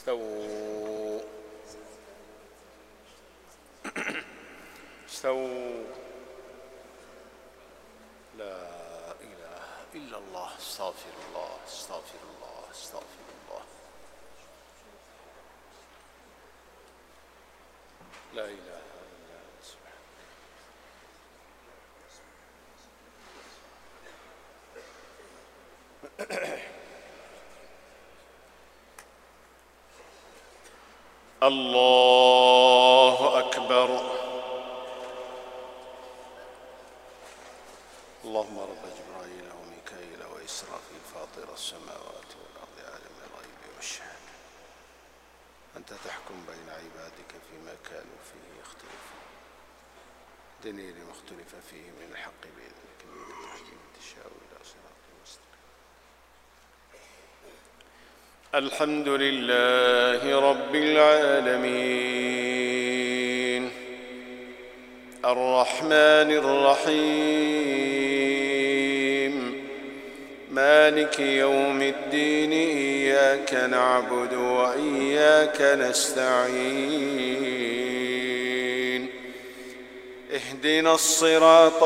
استووا استووا. لا إله إلا الله. استغفر الله استغفر الله استغفر الله. لا إله إلا أنت سبحانك. الله أكبر. اللهم رب جبرائيل وميكائيل وإسرافيل فاطر السماوات والأرض عالم الغيب والشهادة أنت تحكم بين عبادك فيما كانوا فيه يختلفون اهدني لما اختلف فيه من الحق بإذنك إنك تهدي من تشاء إلى صراط مستقيم. الحمد لله رب العالمين الرحمن الرحيم مالك يوم الدين إياك نعبد وإياك نستعين اهدنا الصراط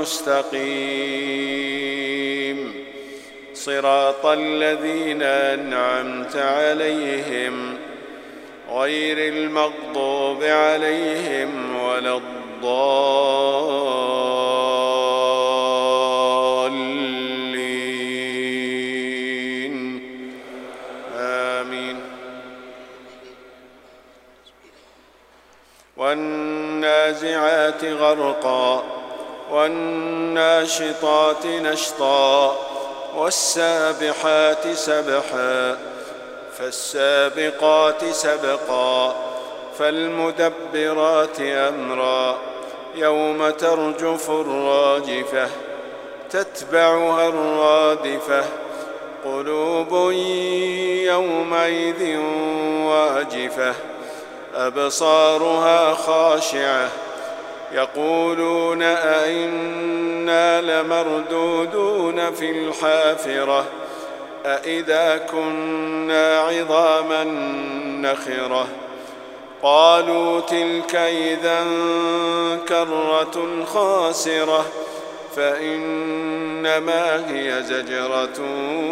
المستقيم صراط الذين أنعمت عليهم غير المغضوب عليهم ولا الضالين آمين. والنازعات غرقا والناشطات نشطا والسابحات سبحا فالسابقات سبقا فالمدبرات أمرا يوم ترجف الراجفة تتبعها الرادفة قلوب يومئذ واجفة أبصارها خاشعة يقولون أئنا لمردودون في الحافرة أئذا كنا عظاما نخرة قالوا تلك إذا كرة خاسرة فإنما هي زجرة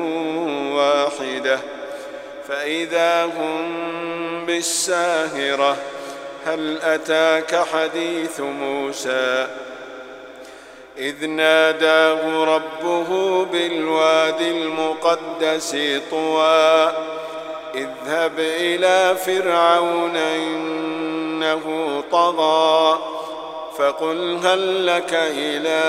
واحدة فإذا هم بالساهرة هل أتاك حديث موسى إذ ناداه ربه بالوادي المقدس طوى اذهب إلى فرعون إنه طغى فقل هل لك إلى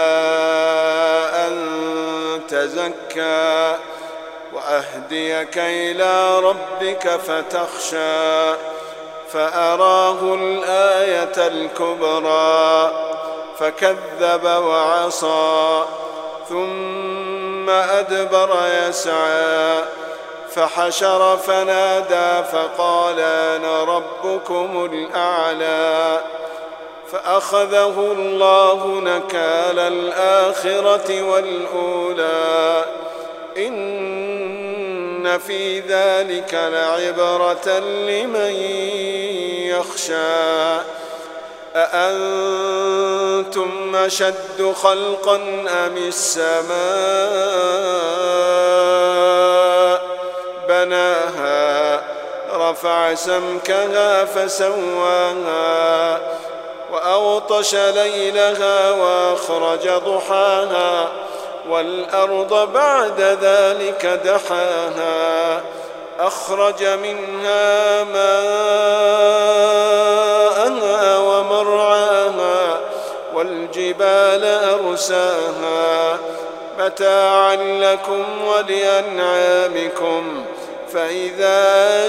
أن تزكى وأهديك إلى ربك فتخشى فأراه الآية الكبرى فكذب وعصى ثم أدبر يسعى فحشر فنادى فقال أنا ربكم الأعلى فأخذه الله نكال الآخرة والأولى إن في ذلك لعبرة لمن يخشى أأنتم أشد خلقا أم السماء بناها رفع سمكها فسواها وأغطش ليلها وأخرج ضحاها والأرض بعد ذلك دحاها أخرج منها ماءها ومرعاها والجبال أرساها متاعا لكم ولأنعامكم فإذا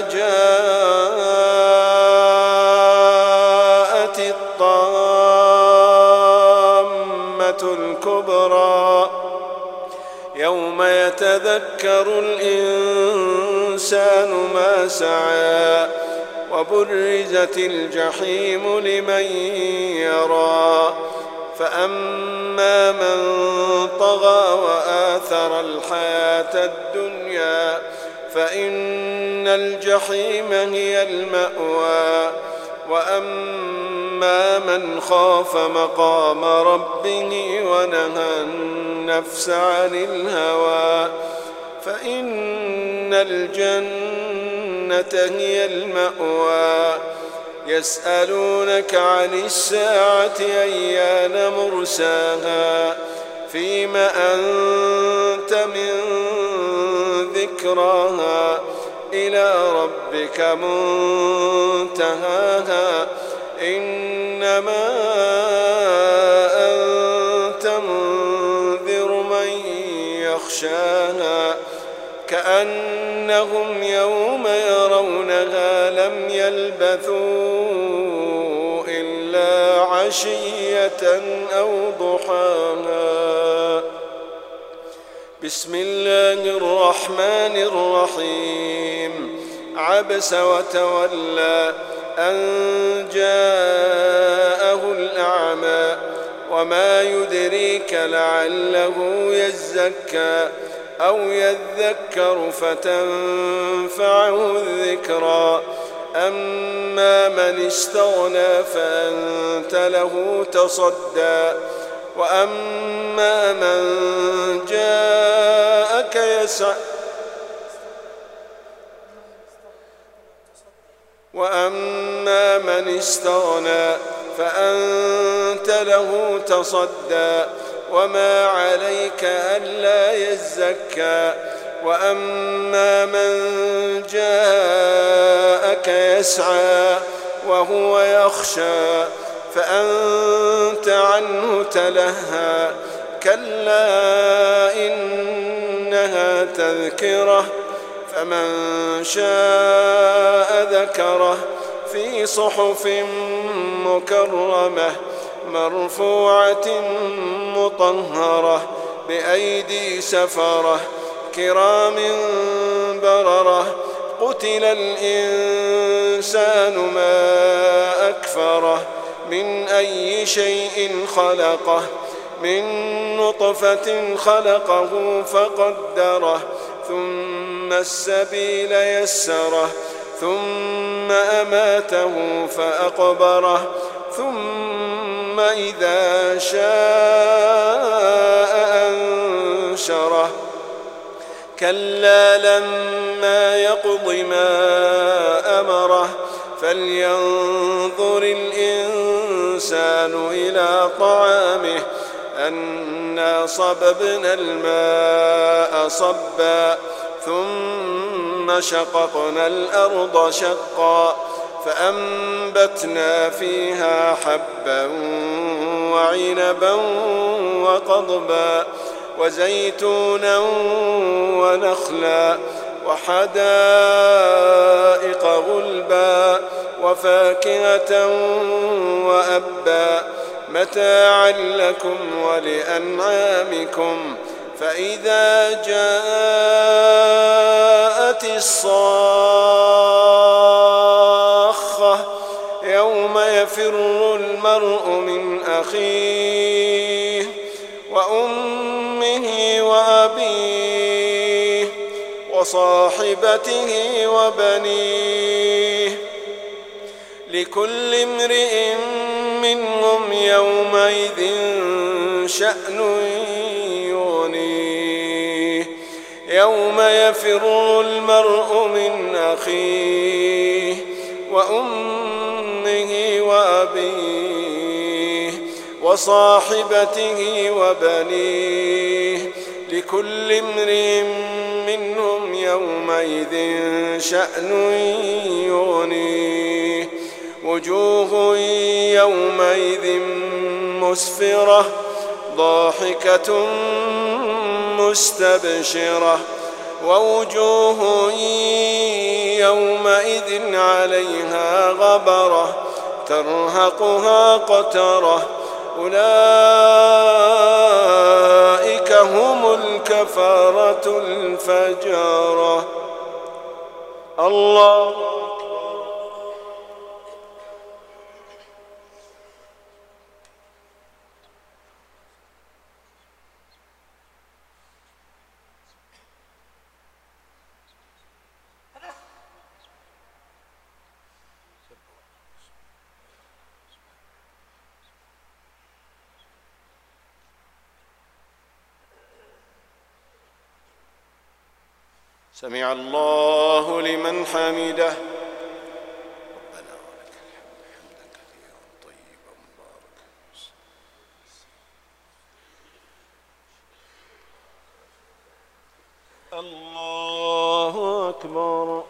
جاءت الطامة الكبرى يوم يتذكر الإنسان ما سعى وبرزت الجحيم لمن يرى فأما من طغى وآثر الحياة الدنيا فإن الجحيم هي المأوى. وأما من خاف مقام ربه ونهى النفس عن الهوى فإن الجنة هي المأوى. يسألونك عن الساعة أيان مرساها فيم أنت من ذكراها إلى ربك منتهاها إنما أنت منذر من يخشاها كأنهم يوم يرونها لم يلبثوا إلا عشية أو ضحاها. بسم الله الرحمن الرحيم. عبس وتولى أن جاءه الأعمى وما يدريك لعله يزكى أو يذكر فتنفعه الذكرى أما من استغنى فأنت له تصدى وأما من جاءك يسعى وأما من استغنى فأنت له تصدى وما عليك ألا يزكى وأما من جاءك يسعى وهو يخشى فأنت عنه تلهى كلا إنها تذكرة فمن شاء ذكره في صحف مكرمة مرفوعة مطهرة بأيدي سفرة كرام بررة قتل الإنسان ما أكفره من أي شيء خلقه من نطفة خلقه فقدره ثم السبيل يسره ثم أماته فأقبره ثم إذا شاء أنشره كلا لما يقض ما أمره فلينظر الإنسان إلى طعامه أنا صببنا الماء صبا ثم شققنا الأرض شقا فأنبتنا فيها حبا وعنبا وقضبا وزيتونا ونخلا وحدائق غلبا وفاكهة وأبا متاعا لكم ولأنعامكم فإذا جاءت الصاخة يوم يفر المرء من أخيه وأمه وأبيه وصاحبته وبنيه لكل امرئ منهم يومئذ شأن يغنيه يوم يفر المرء من أخيه وأمه وأبيه وصاحبته وبنيه لكل امرئ منهم يومئذ شأن يغنيه وجوه يومئذ مسفرة ضاحكة مستبشرة ووجوه يومئذ عليها غبرة ترهقها قترة أولئك هم الكفرة الفجرة. الله سمع الله لمن حمده. ربنا ولك الحمد حمدا كثيرا طيبا مباركا. الله أكبر.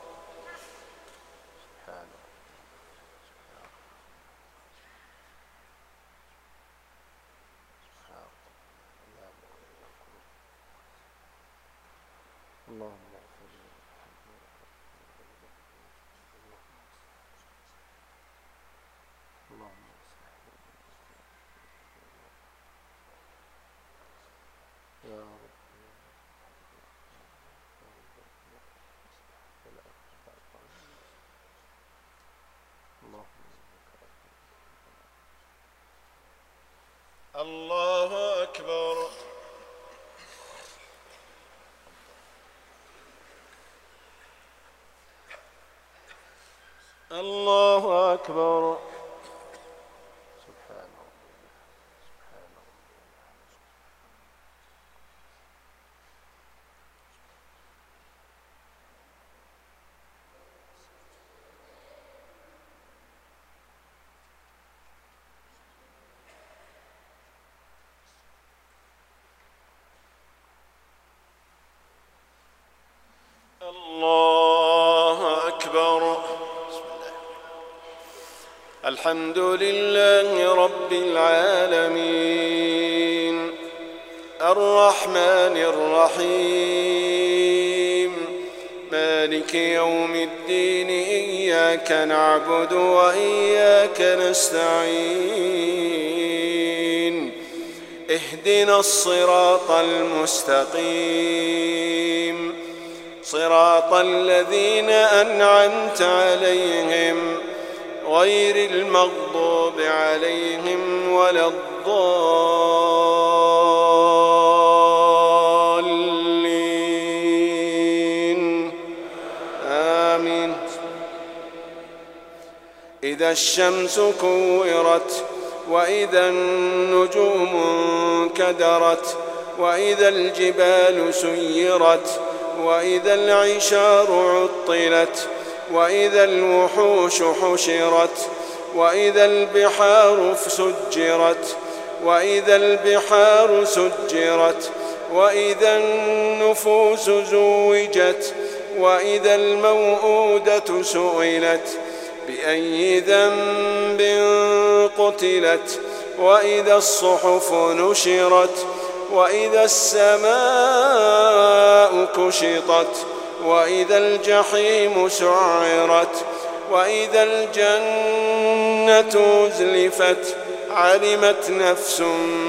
اللهم اغفر لي. اللهم اصلح لي يا رب. الله أكبر. الله أكبر. سبحان ربي سبحان ربي. الله أكبر. الحمد لله رب العالمين الرحمن الرحيم مالك يوم الدين. إياك نعبد وإياك نستعين. اهدنا الصراط المستقيم صراط الذين أنعمت عليهم غير المغضوب عليهم ولا الضالين. آمين. إذا الشمس كورت وإذا النجوم انكدرت وإذا الجبال سيرت وإذا العشار عطلت وإذا الوحوش حشرت وإذا البحار سجرت وإذا البحار سجرت وإذا النفوس زوجت وإذا الموءودة سئلت بأي ذنب قتلت وإذا الصحف نشرت وإذا السماء كشطت وإذا الجحيم سعرت وإذا الجنة أزلفت علمت نفس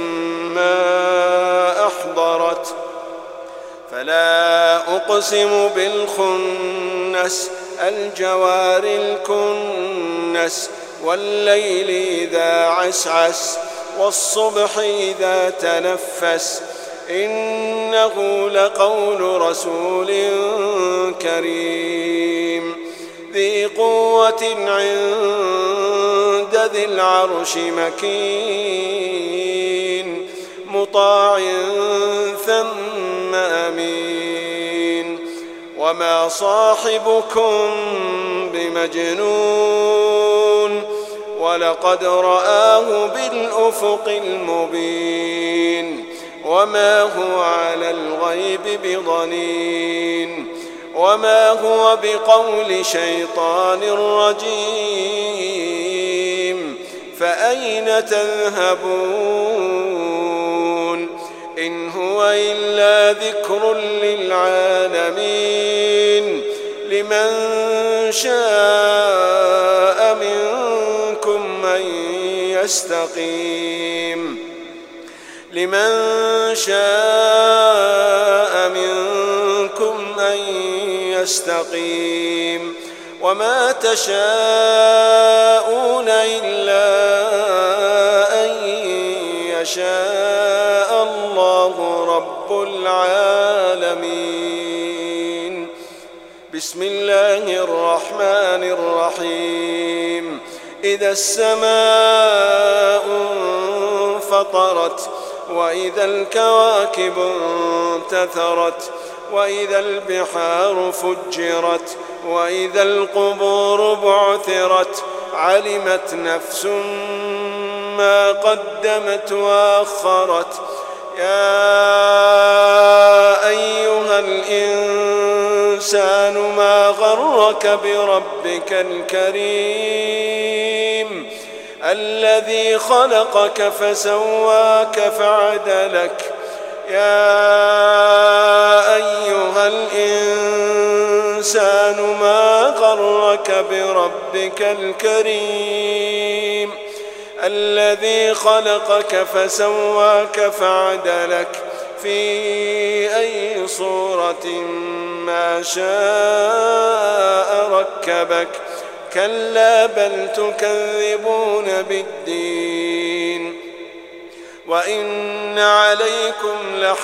ما أحضرت. فلا أقسم بالخنس الجوار الكنس والليل إذا عسعس والصبح إذا تنفس إنه لقول رسول كريم ذي قوة عند ذي العرش مكين مطاع ثم أمين. وما صاحبكم بمجنون ولقد رآه بالأفق المبين وما هو على الغيب بضنين وما هو بقول شيطان رجيم. فأين تذهبون إن هو إلا ذكر للعالمين. لمن شاء منكم أن يستقيم لمن شاء منكم أن يستقيم. وما تشاءون إلا أن يشاء الله رب العالمين. بسم الله الرحمن الرحيم. إذا السماء انفطرت وإذا الكواكب انتثرت وإذا البحار فجرت وإذا القبور بعثرت علمت نفس ما قدمت وأخرت يا أيها الإنسان ما غرك بربك الكريم الذي خلقك فسواك فعدلك يا أيها الإنسان ما غرك بربك الكريم الذي خلقك فسواك فعدلك في أي صورة ما شاء ركبك كلا بل تكذبون بالدين وإن عليكم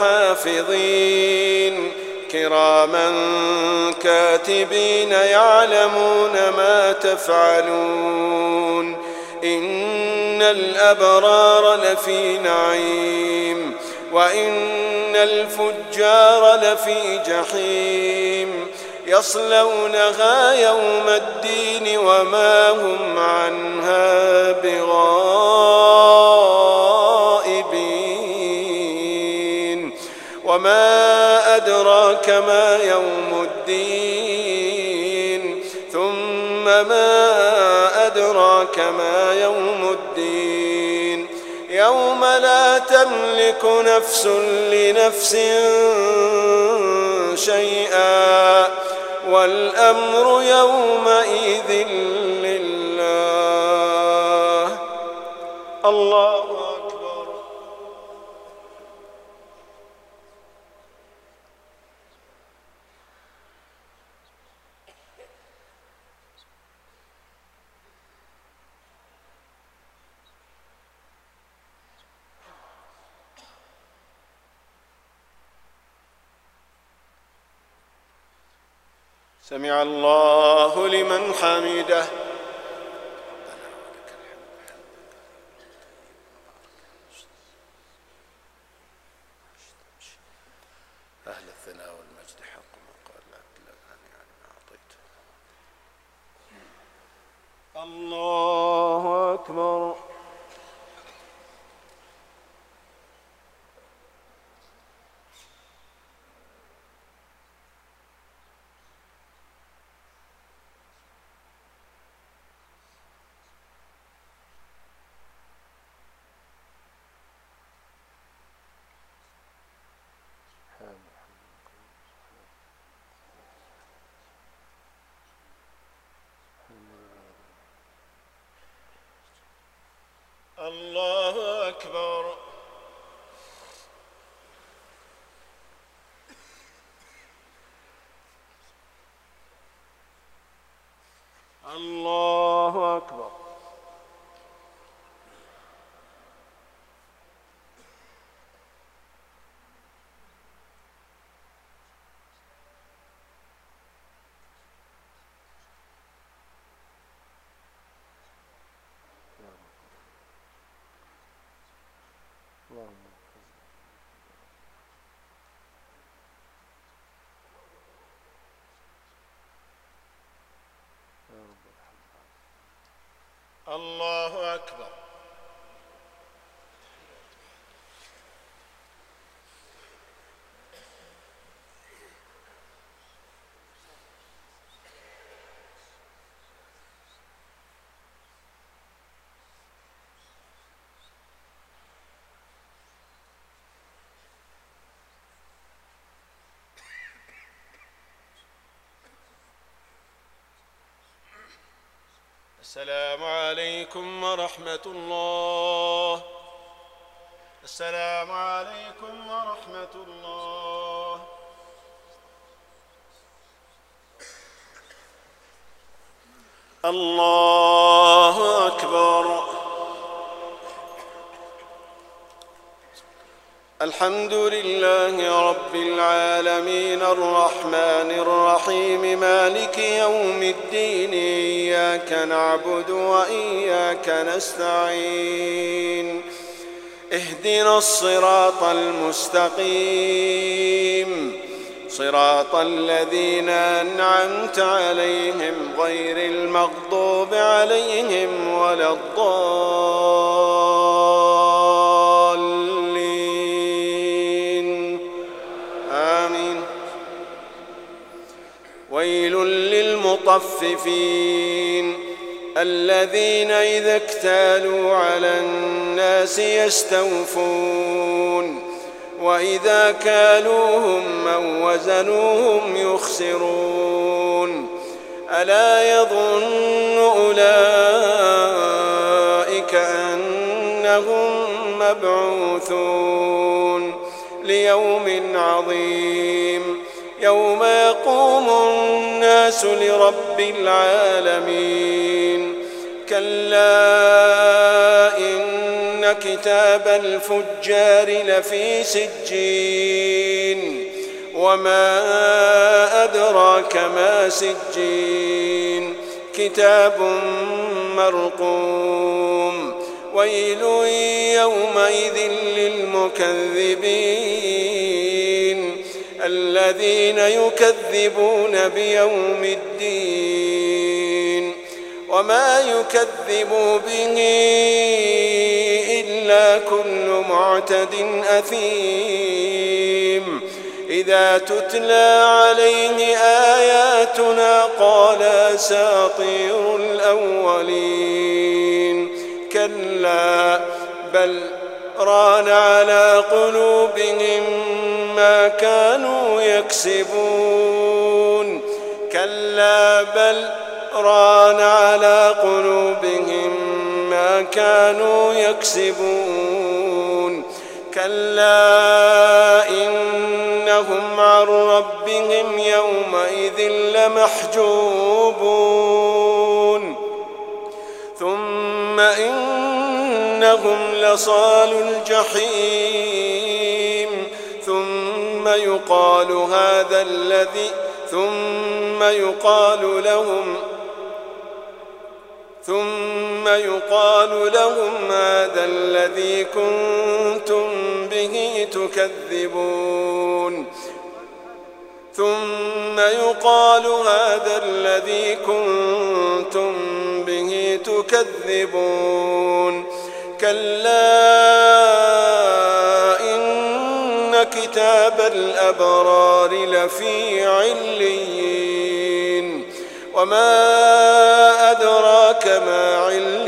لحافظين كراما كاتبين يعلمون ما تفعلون إن الأبرار لفي نعيم وإن الفجار لفي جحيم يصلونها يوم الدين وما هم عنها بغائبين وما أدراك ما يوم الدين ثم ما أدراك ما يوم الدين يوم لا تملك نفس لنفس شيئا والأمر يومئذ لله. الله أكبر. سمع الله لمن حمده. أهل الثناء والمجد حق ما قال لا تلغاني عن ما أعطيته. الله أكبر. الله أكبر. الله أكبر. الله أكبر. السلام عليكم ورحمة الله. السلام عليكم ورحمة الله. الله أكبر. الحمد لله رب العالمين الرحمن الرحيم مالك يوم الدين إياك نعبد وإياك نستعين اهدنا الصراط المستقيم صراط الذين أنعمت عليهم غير المغضوب عليهم ولا الضالين آمين. ويل للمطففين الذين إذا اكتالوا على الناس يستوفون وإذا كالوهم أو وزنوهم يخسرون ألا يظن أولئك أنهم مبعوثون ليوم عظيم يوم يقوم الناس لرب العالمين كلا إن كتاب الفجار لفي سجين وما أدراك ما سجين كتاب مرقوم ويل يومئذ للمكذبين الذين يكذبون بيوم الدين وما يكذب به إلا كل معتد أثيم إذا تتلى عليه آياتنا قال أساطير الأولين كلا بل ران على قلوبهم ما كانوا يكسبون كلا بل ران على قلوبهم ما كانوا يكسبون كلا إنهم عن ربهم يومئذ لمحجوبون ثم إنهم لصال الجحيم ثم يقال لهم هذا الذي كنتم به تكذبون كلا إن كتاب الأبرار لفي عليين وما أدراك ما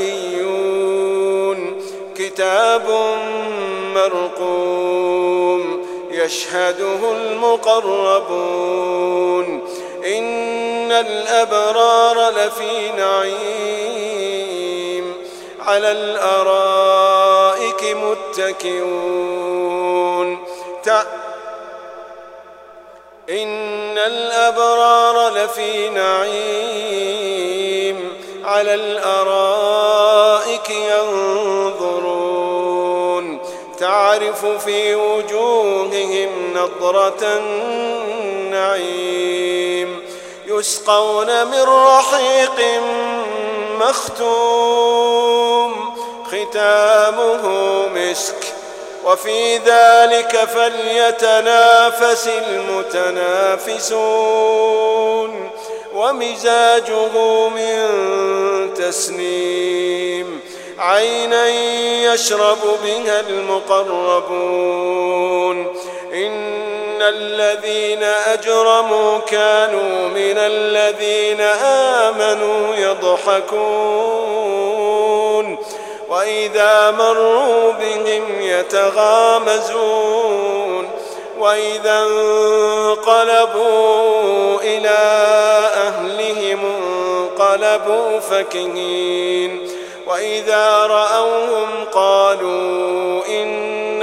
عليون كتاب مرقوم يشهده المقربون إن الأبرار لفي نعيم على الأرائك متكئون إن الأبرار لفي نعيم على الأرائك ينظرون تعرف في وجوههم نضرة النعيم يسقون من رحيق مختوم ختامه مسك وفي ذلك فليتنافس المتنافسون ومزاجه من تسنيم عينا يشرب بها المقربون إن الذين أجرموا كانوا من الذين آمنوا يضحكون وإذا مروا بهم يتغامزون وإذا انقلبوا إلى أهلهم انقلبوا فكهين وإذا رأوهم قالوا إن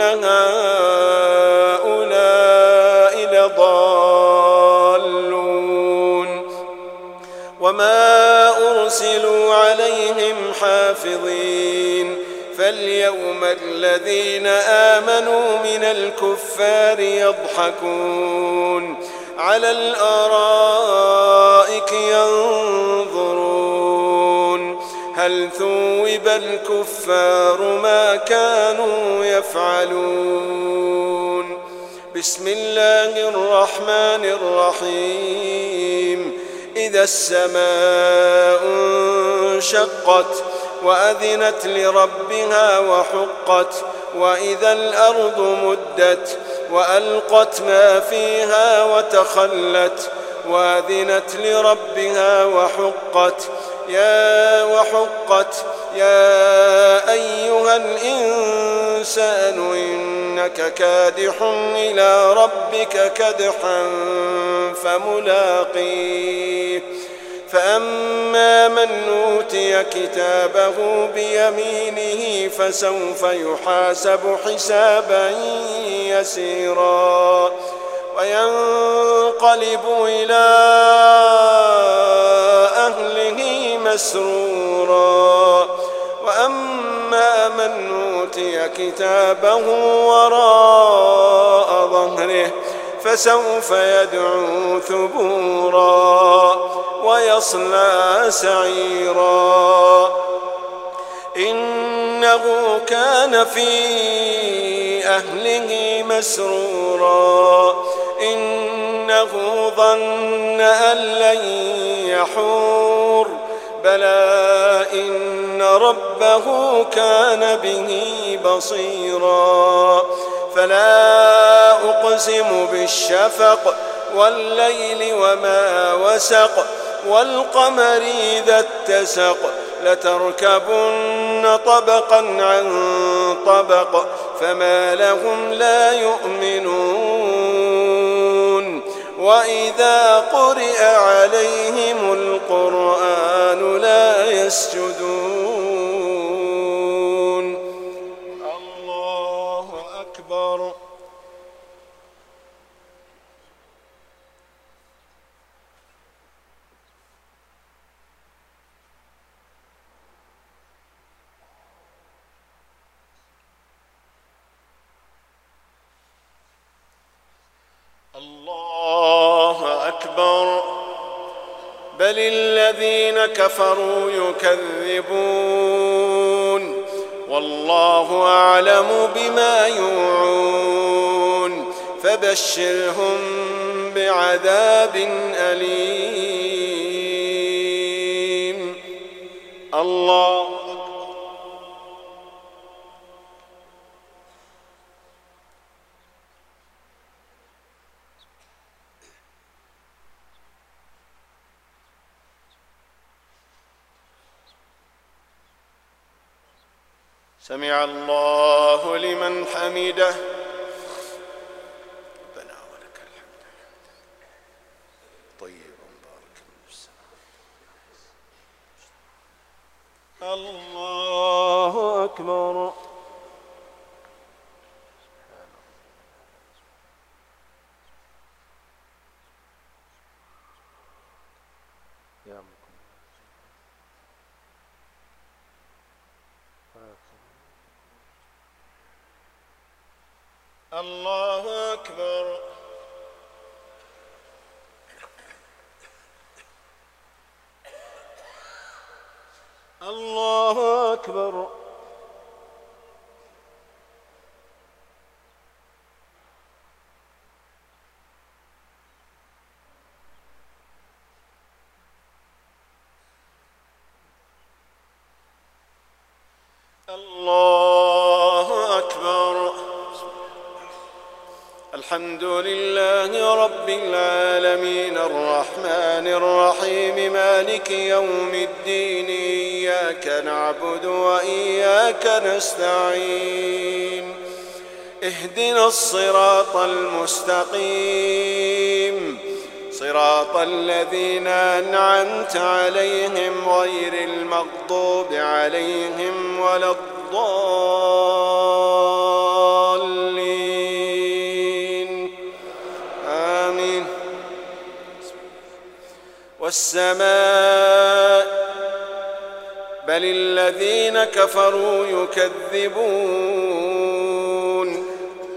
هؤلاء لضالون وما أرسلوا عليهم حافظين فاليوم الذين آمنوا من الكفار يضحكون على الأرائك ينظرون هل ثوب الكفار ما كانوا يفعلون بسم الله الرحمن الرحيم إذا السماء انشقت وأذنت لربها وحقت وإذا الأرض مدت وألقت ما فيها وتخلت وأذنت لربها وحقت يا أيها الإنسان إنك كادح إلى ربك كدحا فملاقيه فأما من أوتي كتابه بيمينه فسوف يحاسب حسابا يسيرا وينقلب إلى أهله مسرورا وأما من أوتي كتابه وراء ظهره فسوف يدعو ثبورا ويصلى سعيرا إنه كان في أهله مسرورا إنه ظن أن لن يحور بلى إن ربه كان به بصيرا فلا أقسم بالشفق والليل وما وسق والقمر إذا اتسق لتركبن طبقا عن طبق فما لهم لا يؤمنون وإذا قرئ عليهم القرآن لا يسجدون الله أكبر الله أكبر بل الذين كفروا يكذبون والله أعلم بما يوعون فبشرهم بعذاب أليم الله سمع الله لمن حمده ربنا ولك الحمد طيبا بارك الله أكبر الله أكبر الله أكبر الله أكبر الحمد لله رب العالمين الرحمن الرحيم مالك يوم الدين إياك نعبد وإياك نستعين اهدنا الصراط المستقيم صراط الذين أنعمت عليهم غير المغضوب عليهم ولا الضالين آمين والسماء بل الذين كفروا يكذبون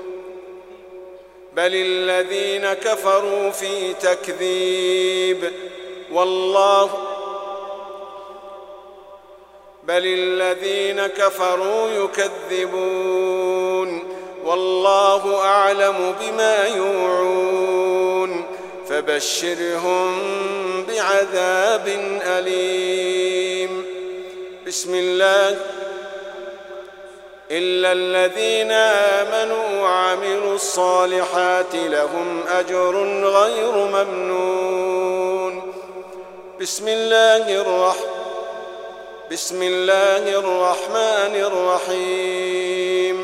بل الذين كفروا في تكذيب بل الذين كفروا يكذبون والله أعلم بما يوعون فبشرهم بعذاب أليم. بسم الله. إلا الذين آمنوا وعملوا الصالحات لهم أجر غير ممنون. بسم الله الرحمن الرحيم.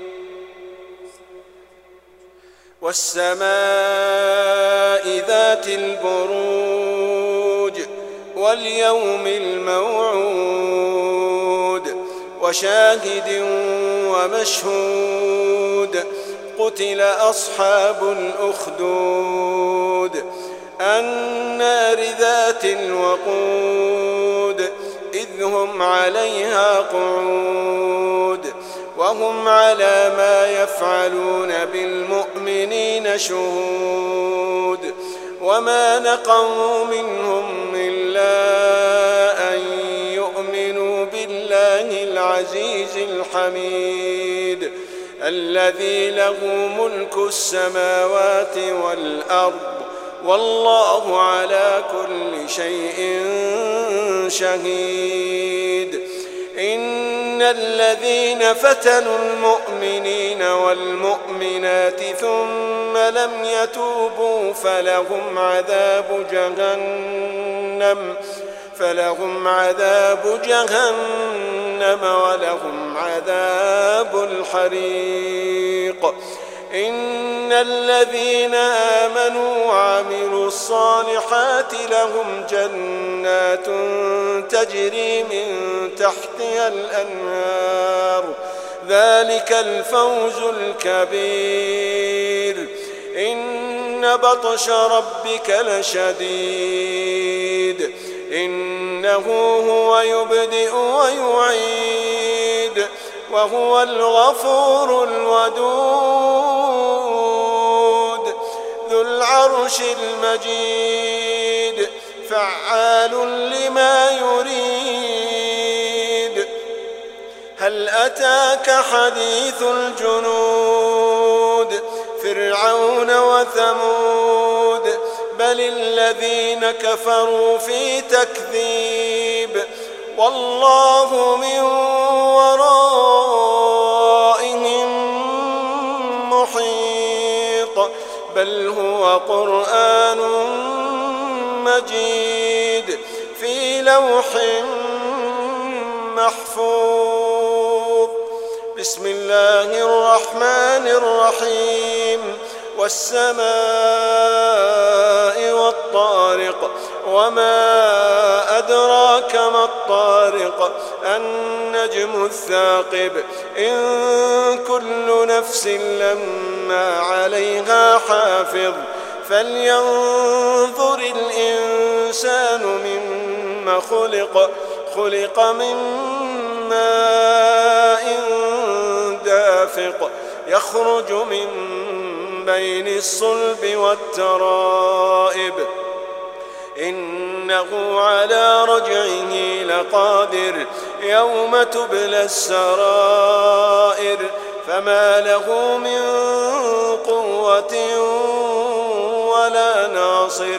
والسماء ذات البروج واليوم الموعود وشاهد ومشهود. قتل أصحاب الأخدود النار ذات الوقود إذ هم عليها قعود وهم على ما يفعلون بالمؤمنين شهود. وما نقموا منهم إلا أن يؤمنوا بالله العزيز الحميد الذي له ملك السماوات والأرض والله على كل شيء شهيد. إن الذين فتنوا المؤمنين والمؤمنات ثم لم يتوبوا فلهم عذاب جهنم ولهم عذاب الحريق. إن الذين آمنوا وعملوا الصالحات لهم جنات تجري من تحتها الأنهار ذلك الفوز الكبير. إن بطش ربك لشديد إنه هو يبدئ ويعيد وهو الغفور الودود ذو العرش المجيد فعال لما يريد. هل أتاك حديث الجنود فرعون وثمود بل الذين كفروا في تكذيب والله من ورائهم محيط بل هو قرآن مجيد في لوح محفوظ. بسم الله الرحمن الرحيم. والسماء والطارق وما أدراك ما الطارق النجم الثاقب إن كل نفس لما عليها حافظ فلينظر الإنسان مما خلق من ماء دافق يخرج من بين الصلب والترائب إنه على رجعه لقادر يوم تبلى السرائر فما له من قوة ولا ناصر.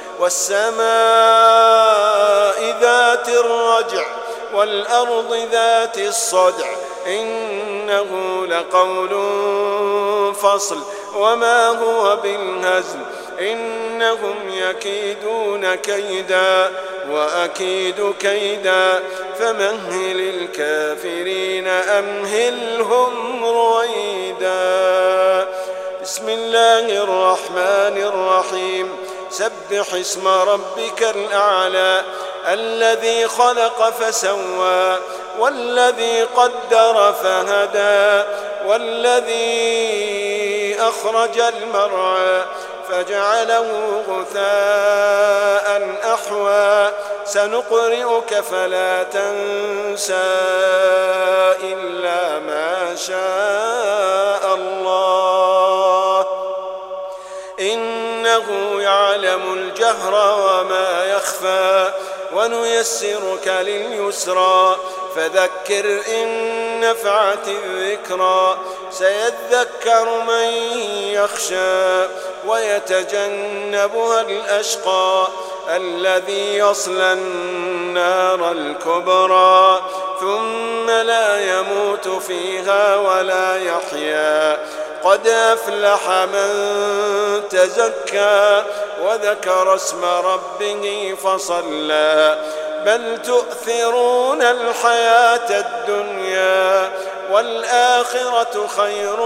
والسماء ذات الرجع والأرض ذات الصدع إنه لقول فصل وما هو بالهزل إنهم يكيدون كيدا وأكيد كيدا فمهل الكافرين أمهلهم رويدا. بسم الله الرحمن الرحيم. سبح اسم ربك الأعلى الذي خلق فسوى والذي قدر فهدى والذي أخرج المرعى فجعله غثاء أحوى سنقرئك فلا تنسى إلا ما شاء الله إنه يعلم الجهر وما يخفى ونيسرك لليسرى فذكر إن نفعت الذكرى سيذكر من يخشى ويتجنبها الأشقى الذي يصلى النار الكبرى ثم لا يموت فيها ولا يحيا قد أفلح من تزكى وذكر اسم ربه فصلى بل تؤثرون الحياة الدنيا والآخرة خير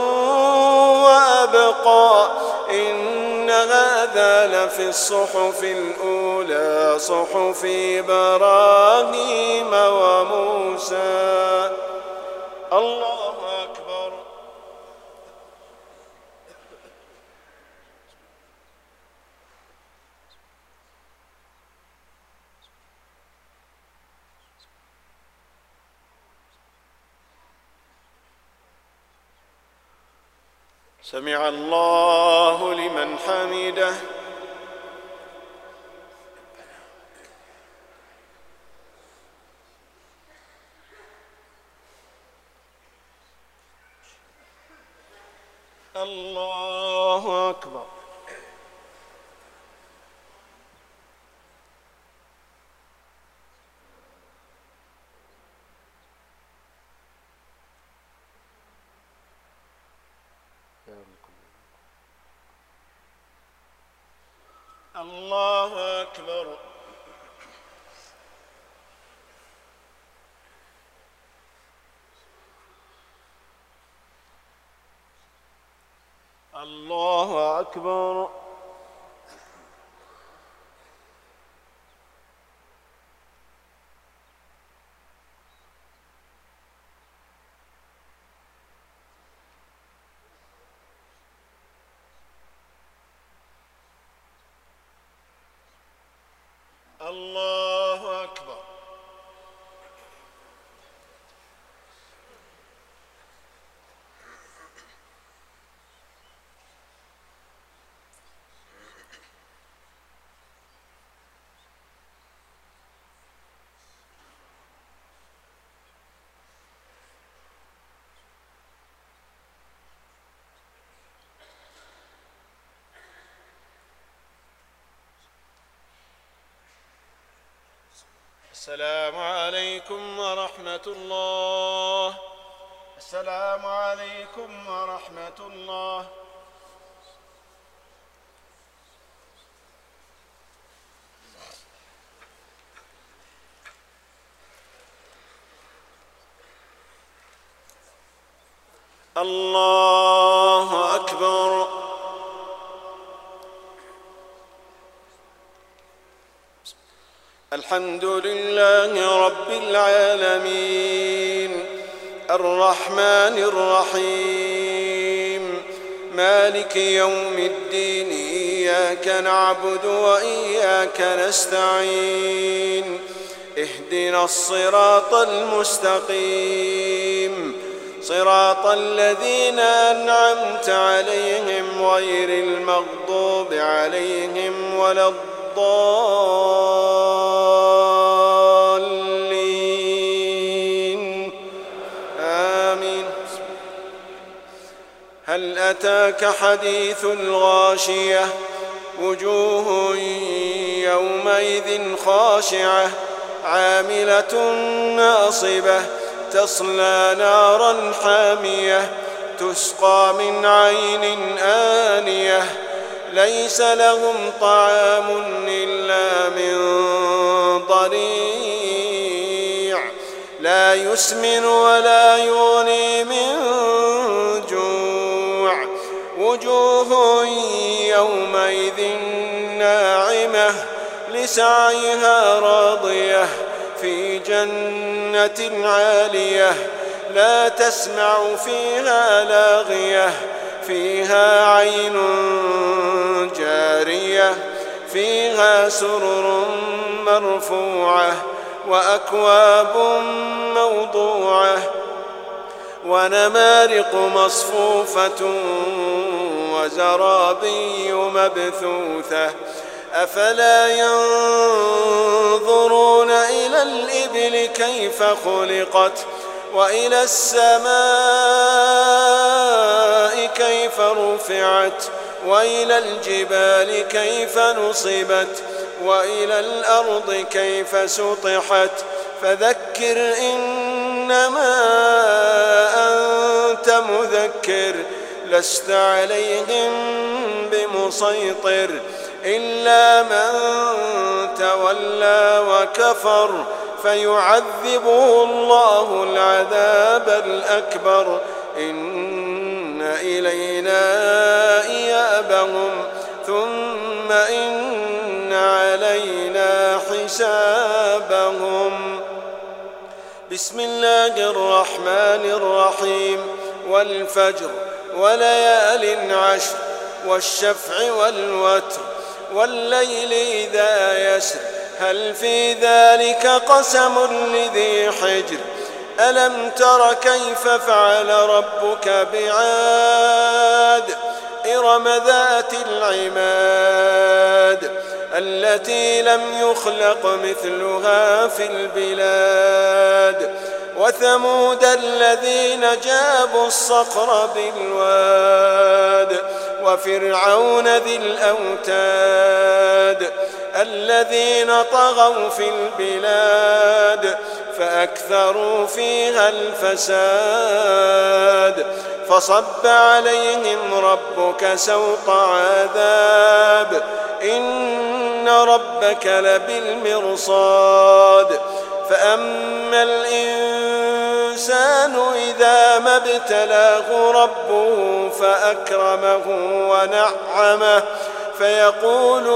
وأبقى إن هذا لفي الصحف الأولى صحف إبراهيم وموسى. الله أكبر. سمع الله لمن حمده. الله أكبر. الله أكبر. الله أكبر. الله أكبر. السلام عليكم ورحمة الله. السلام عليكم ورحمة الله. الله أكبر. الحمد لله رب العالمين الرحمن الرحيم مالك يوم الدين إياك نعبد وإياك نستعين اهدنا الصراط المستقيم صراط الذين أنعمت عليهم غير المغضوب عليهم ولا الضالين آمين. هل أتاك حديث الغاشية وجوه يومئذ خاشعة عاملة ناصبة تصلى نارا حامية تسقى من عين آنية ليس لهم طعام إلا من ضريع لا يسمن ولا يغني من جوع وجوه يومئذ ناعمة لسعيها راضية في جنة عالية لا تسمع فيها لاغية فيها عين جارية فيها سرر مرفوعة وأكواب موضوعة ونمارق مصفوفة وزرابي مبثوثة أفلا ينظرون إلى الإبل كيف خلقت وإلى السماء كيف رفعت وإلى الجبال كيف نصبت وإلى الأرض كيف سطحت فذكر إنما أنت مذكر لست عليهم بمسيطر إلا من تولى وكفر فيعذبه الله العذاب الأكبر إن إلينا إيابهم ثم إن علينا حسابهم. بسم الله الرحمن الرحيم والفجر وليال عشر والشفع والوتر والليل إذا يسر هل في ذلك قسم لذي حجر ألم تر كيف فعل ربك بعاد إرم ذات العماد التي لم يخلق مثلها في البلاد وثمود الذين جابوا الصخر بالواد وفرعون ذي الأوتاد الذين طغوا في البلاد فأكثروا فيها الفساد فصب عليهم ربك سوط عذاب إن ربك لبالمرصاد فأما الإنسان إذا ما ابتلاه ربه فأكرمه ونعمه فيقول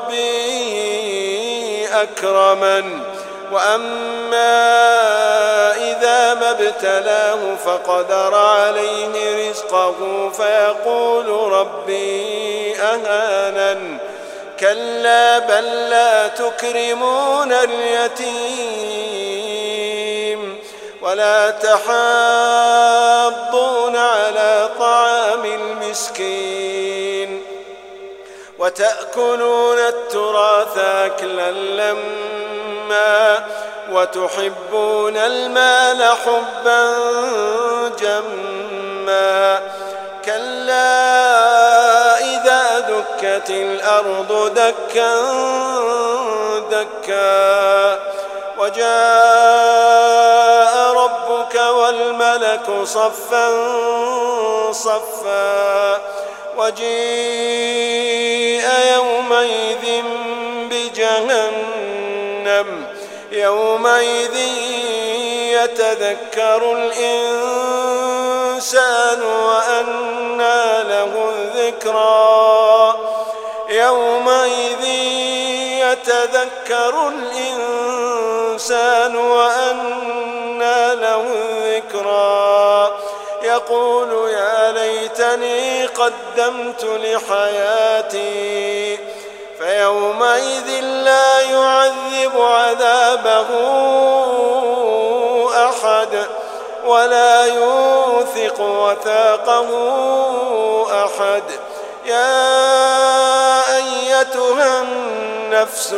ربي أكرمن وأما إذا ما ابتلاه فقدر عليه رزقه فيقول ربي أهانن كلا بل لا تكرمون اليتيم ولا تحاضون على طعام المسكين وتأكلون التراث أكلا لما وتحبون المال حبا جما كلا إذا دكت الأرض دكا دكا وجاء ربك والملك صفا صفا وجيء يومئذ بجهنم يومئذ يتذكر الإنسان وأنى له الذكرى يومئذ يتذكر الإنسان وأنى له الذكرى يقول يا ليتني قدمت لحياتي فيومئذ لا يعذب عذابه أحد ولا يوثق وثاقه أحد يا أيتها النفس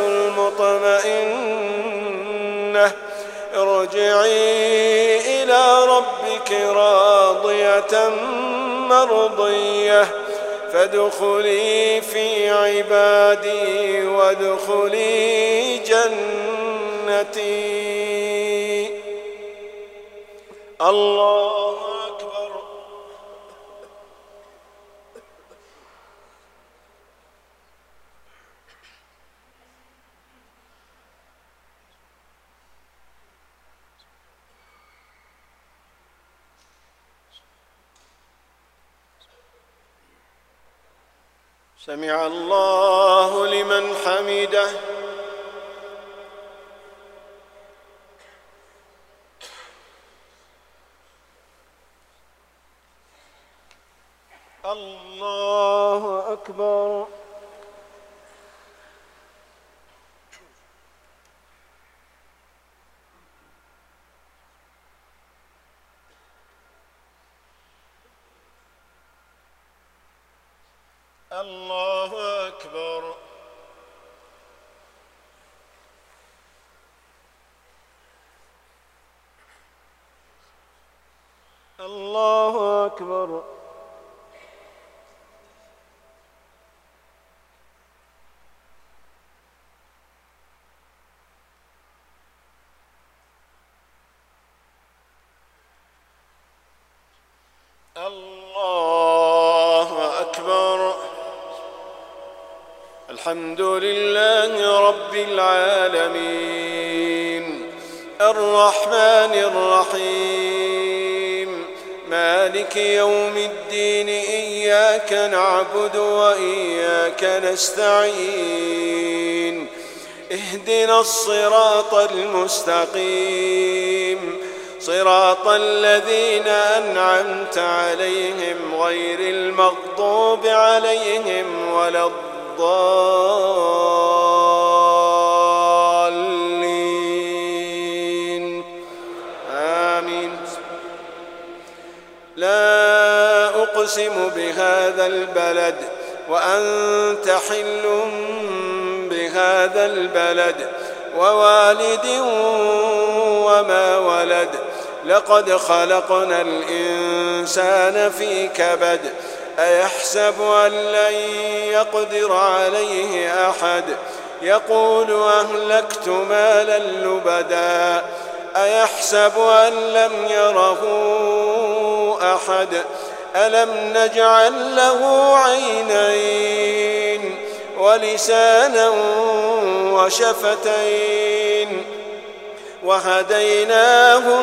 المطمئنة ارجعي إلى ربك راضية مرضية فادخلي في عبادي وادخلي جنتي. الله أكبر. سمع الله لمن حمده. الله أكبر. الله أكبر. الله أكبر. الله أكبر. الحمد لله رب العالمين الرحمن الرحيم مالك يوم الدين إياك نعبد وإياك نستعين اهدنا الصراط المستقيم صراط الذين أنعمت عليهم غير المغضوب عليهم ولا الضالين آمين. لا أقسم بهذا البلد وأنت حل بهذا البلد ووالد وما ولد لقد خلقنا الإنسان في كبد أيحسب أن لن يقدر عليه أحد يقول أهلكت مالا لبدا أيحسب أن لم يره أحد ألم نجعل له عينين ولسانا وشفتين وهديناه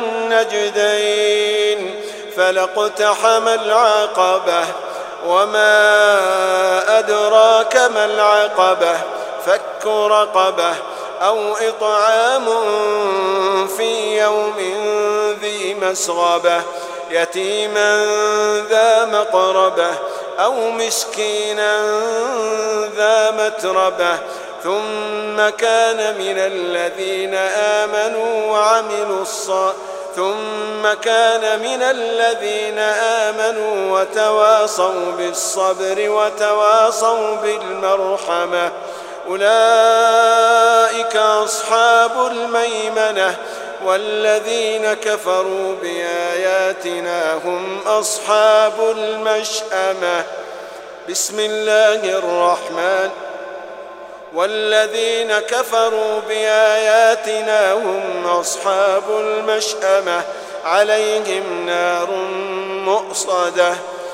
النجدين فلاقتحم العقبة وما أدراك ما العقبة فك رقبة أو إطعام في يوم ذي مسغبة يتيما ذا مقربة أو مسكينا ذا متربة ثم كان من الذين آمنوا وتواصوا بالصبر وتواصوا بالمرحمة أولئك أصحاب الميمنة والذين كفروا بآياتنا هم أصحاب المشأمة. بسم الله الرحمن. والذين كفروا بآياتنا هم أصحاب المشأمة عليهم نار مؤصدة.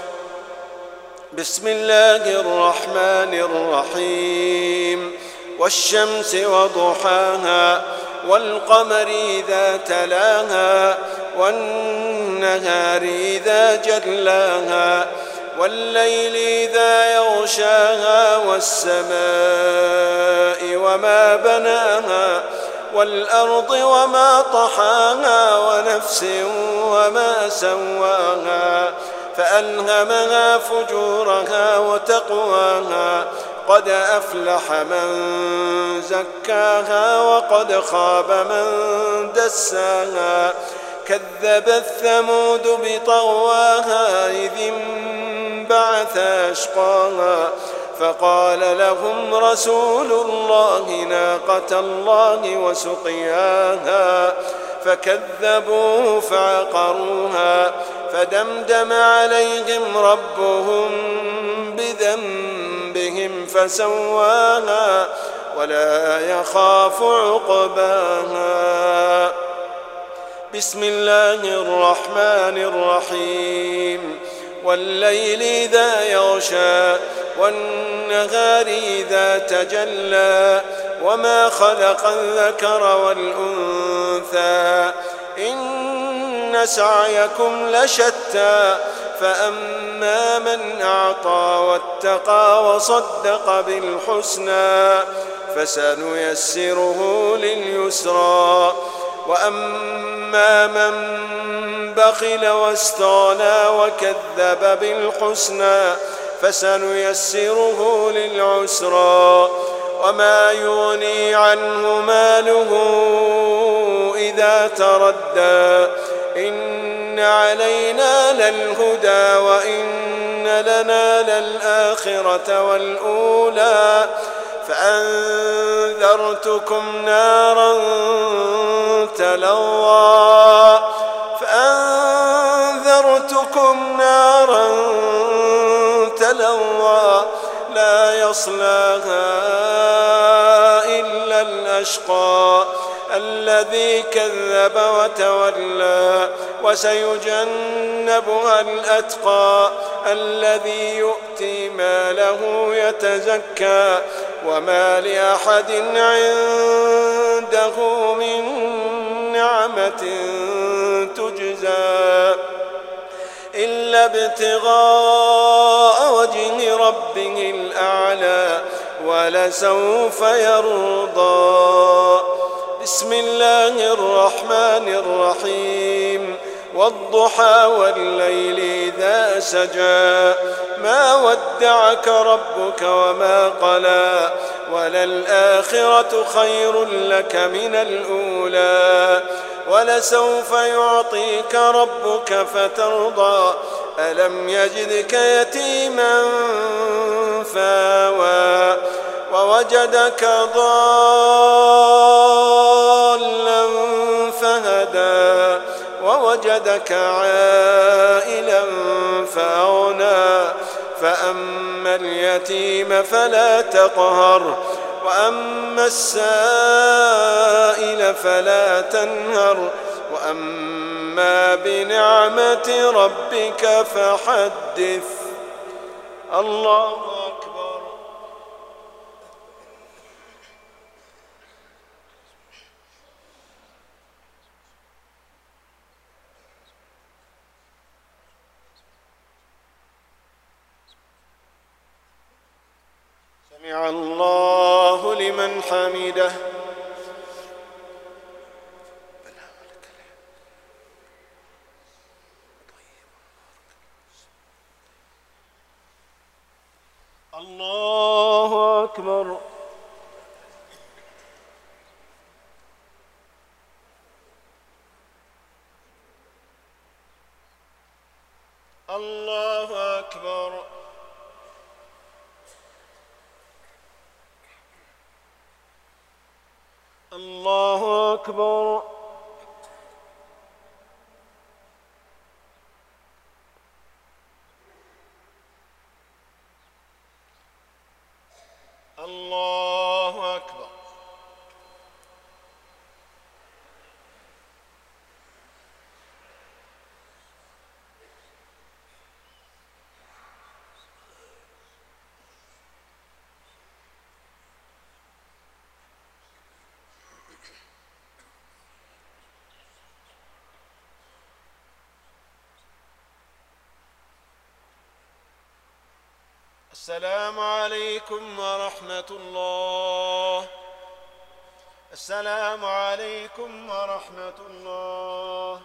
بسم الله الرحمن الرحيم. والشمس وضحاها والقمر إذا تلاها والنهار إذا جلاها والليل إذا يغشاها والسماء وما بناها والأرض وما طحاها ونفس وما سواها فألهمها فجورها وتقواها قد أفلح من زكاها وقد خاب من دساها كذبت ثمود بطغواها إذ انبعث أشقاها فقال لهم رسول الله ناقة الله وسقياها فكذبوه فعقروها فدمدم عليهم ربهم بذنبهم فسواها ولا يخاف عقباها. بسم الله الرحمن الرحيم. والليل إذا يغشى والنهار إذا تجلى وما خلق الذكر والأنثى إن سعيكم لشتى فأما من أعطى واتقى وصدق بالحسنى فسنيسره لليسرى وأما من بخل واستغنى وكذب بالحسنى فسنيسره للعسرى وما يغني عنه ماله إذا تردى إن علينا للهدى وإن لنا للآخرة والأولى فأنذرتكم نارا تلظى سيصليكم نارا تلظى لا يصلاها إلا الأشقى الذي كذب وتولى وسيجنبها الأتقى الذي يؤتي ماله يتزكى وما لأحد عنده من نعمة تجزى إلا ابتغاء وجه ربه الأعلى ولسوف يرضى. بسم الله الرحمن الرحيم والضحى والليل إذا سجى ما ودعك ربك وما قلى وللآخرة خير لك من الأولى ولسوف يعطيك ربك فترضى ألم يجدك يتيما فآوى ووجدك ضالا فهدى ووجدك عائلا فأغنى فأما اليتيم فلا تقهر وأما السائل فلا تنهر وأما بنعمة ربك فحدث. الله أكبر. سمع الله لمن حمده. الله أكبر. الله أكبر. الله أكبر. الله أكبر. السلام عليكم ورحمة الله. السلام عليكم ورحمة الله.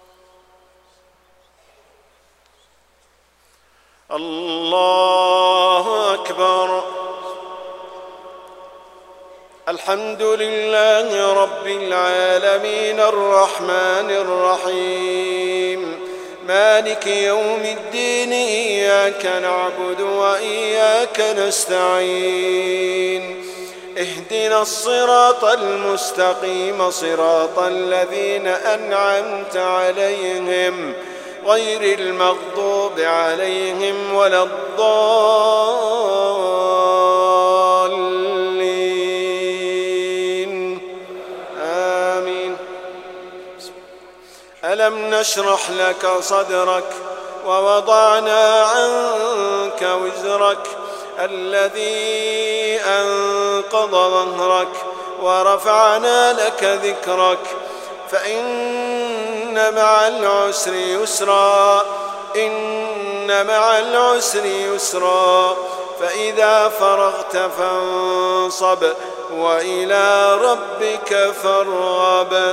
الله أكبر. الحمد لله رب العالمين الرحمن الرحيم مالك يوم الدين إياك نعبد وإياك نستعين اهدنا الصراط المستقيم صراط الذين أنعمت عليهم غير المغضوب عليهم ولا الضالين آمين. ألم نشرح لك صدرك ووضعنا عنك وزرك الذي أنقض ظهرك ورفعنا لك ذكرك فإن مع العسر يسرا إن مع العسر يسرا فإذا فرغت فانصب وإلى ربك فارغب.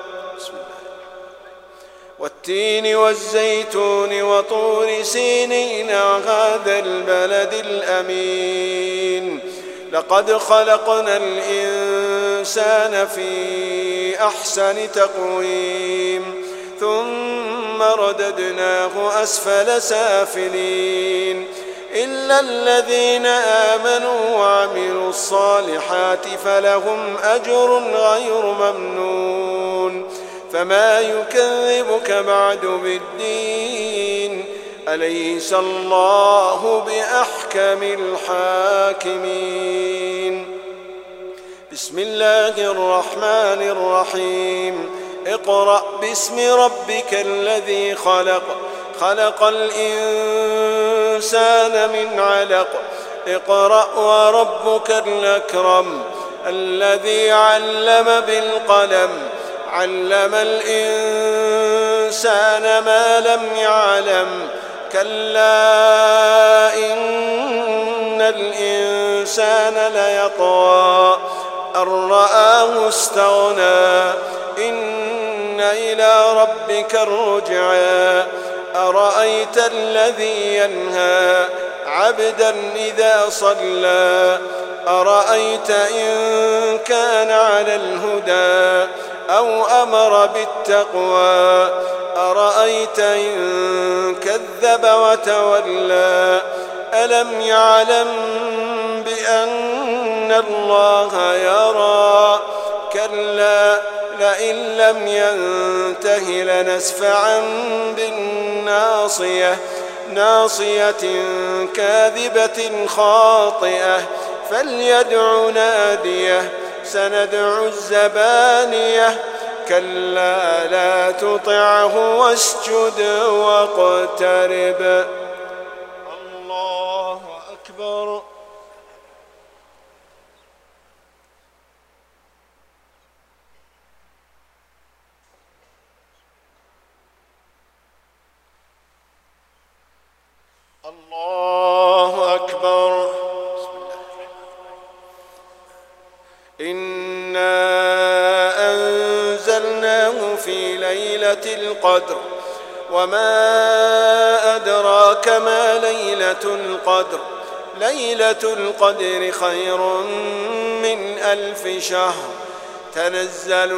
والتين والزيتون وطور سينين وهذا البلد الأمين لقد خلقنا الإنسان في أحسن تقويم ثم رددناه أسفل سافلين إلا الذين آمنوا وعملوا الصالحات فلهم أجر غير ممنون فما يكذبك بعد بالدين أليس الله بأحكم الحاكمين. بسم الله الرحمن الرحيم. اقرأ باسم ربك الذي خلق، خلق الإنسان من علق. اقرأ وربك الأكرم الذي علم بالقلم، علم الإنسان ما لم يعلم. كلا إن الإنسان ليطغى أن رآه استغنى. إن إلى ربك الرجعى. أرأيت الذي ينهى عبدا إذا صلى. أرأيت إن كان على الهدى أو أمر بالتقوى. أرأيت إن كذب وتولى. ألم يعلم بأن الله يرى. كلا لئن لم ينته لنسفعا بالناصية، ناصية كاذبة خاطئة. فليدع ناديه. سندع الزبانية. كلا لا تطعه واسجد واقترب. الله أكبر. الله أكبر. إنا أنزلناه في ليلة القدر. وما أدراك ما ليلة القدر. ليلة القدر خير من 1000 شهر. تنزل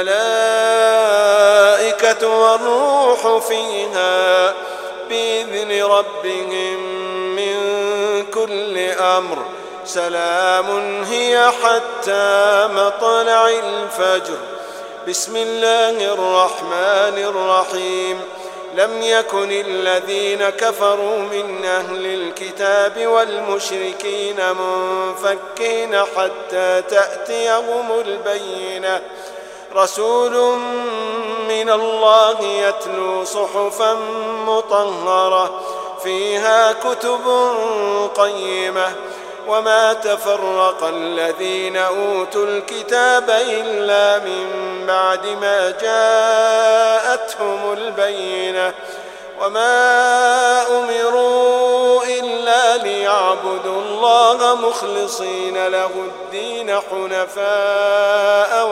الملائكة والروح فيها بإذن ربهم من كل أمر. سلام هي حتى مطلع الفجر. بسم الله الرحمن الرحيم. لم يكن الذين كفروا من أهل الكتاب والمشركين منفكين حتى تأتيهم البينة. رسول من الله يتلو صحفا مطهرة فيها كتب قيمة. وما تفرق الذين أوتوا الكتاب إلا من بعد ما جاءتهم البينة. وما أمروا إلا ليعبدوا الله مخلصين له الدين حنفاء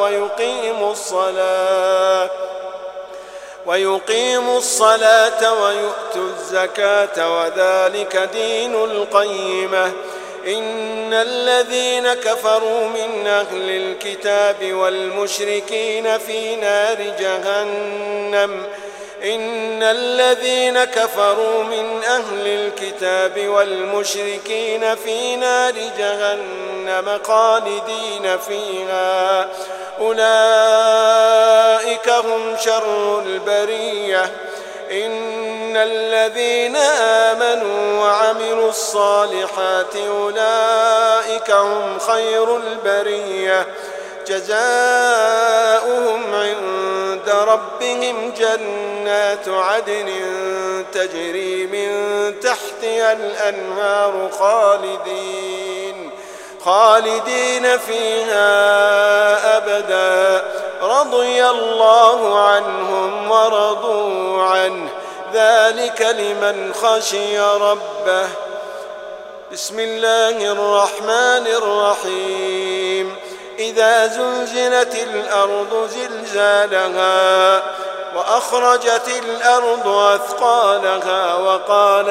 ويقيموا الصلاة ويؤتوا الزكاة وذلك دين القيمة. إن الذين كفروا من أهل الكتاب والمشركين في نار جهنم. إن الذين كفروا من أهل الكتاب والمشركين في نار جهنم خالدين فيها. أولئك هم شر البرية. إن الذين آمنوا وعملوا الصالحات أولئك هم خير البرية. جزاؤهم عند ربهم جنات عدن تجري من تحتها الأنهار خالدين فيها أبدا. رضي الله عنهم ورضوا عنه. ذلك لمن خشي ربه. بسم الله الرحمن الرحيم. إذا زلزلت الأرض زلزالها وأخرجت الأرض أثقالها وقال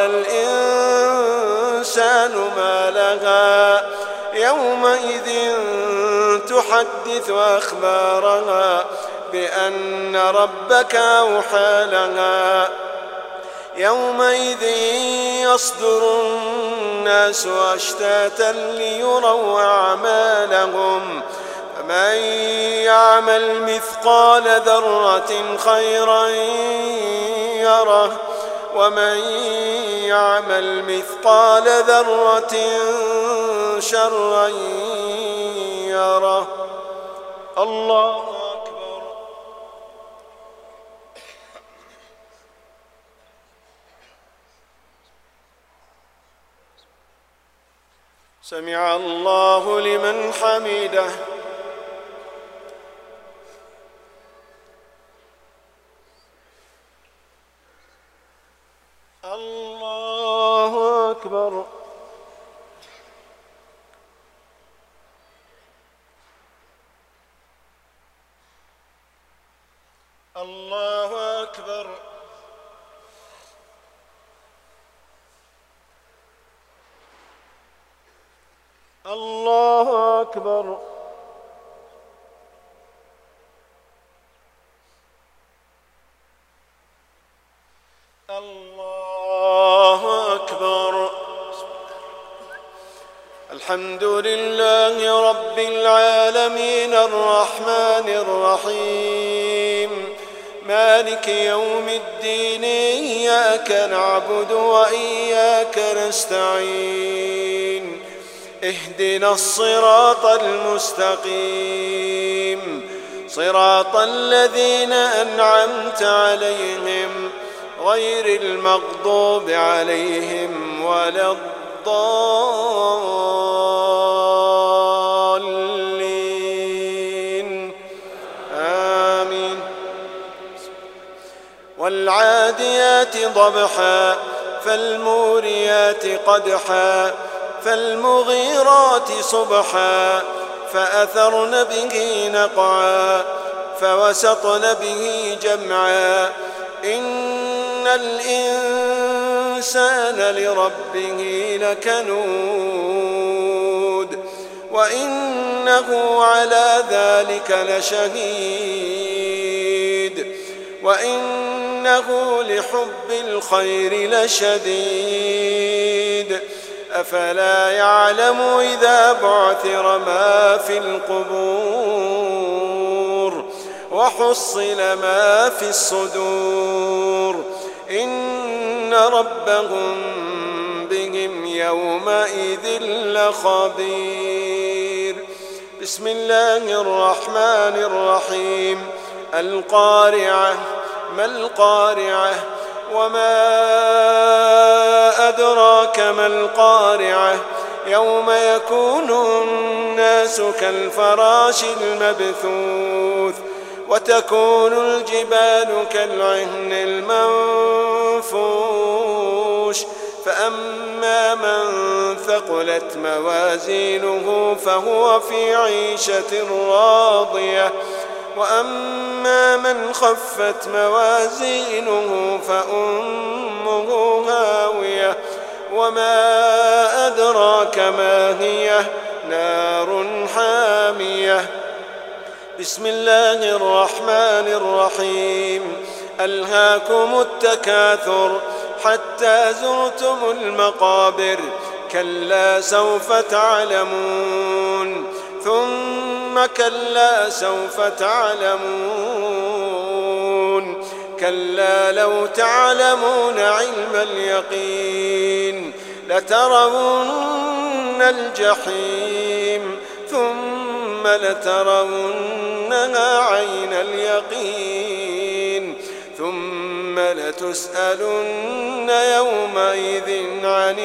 الإنسان ما لها يومئذ تحدث أخبارها بأن ربك أوحى لها. يومئذ يصدر الناس أشتاتا ليروا أعمالهم. فمن يعمل مثقال ذرة خيرا يره ومن يعمل مثقال ذرة شرا يره. الله أكبر. سمع الله لمن حمده. الله أكبر. الله أكبر. الله أكبر. الله أكبر. الحمد لله رب العالمين الرحمن الرحيم مالك يوم الدين إياك نعبد وإياك نستعين اهدنا الصراط المستقيم صراط الذين أنعمت عليهم غير المغضوب عليهم ولا الضالين آمين. والعاديات ضبحا فالموريات قدحا فالمغيرات صبحا فأثرن به نقعا فوسطن به جمعا إن الإنسان لربه لكنود وإنه على ذلك لشهيد وإنه لحب الخير لشديد أفلا يعلم إذا بعثر ما في القبور وحصل ما في الصدور إن ربهم بهم يومئذ لخبير. بسم الله الرحمن الرحيم. القارعة ما القارعة وما أدراك ما القارعة يوم يكون الناس كالفراش المبثوث وتكون الجبال كالعهن المنفوش فأما من ثقلت موازينه فهو في عيشة راضية وأما من خفت موازينه فأمه هاوية وما أدراك ما هي نار حامية. بسم الله الرحمن الرحيم. ألهاكم التكاثر حتى زرتم المقابر كلا سوف تعلمون ثم كلا سوف تعلمون كلا لو تعلمون علم اليقين لترون الجحيم ثم لترونها عين اليقين ثم لتسألن يومئذ عن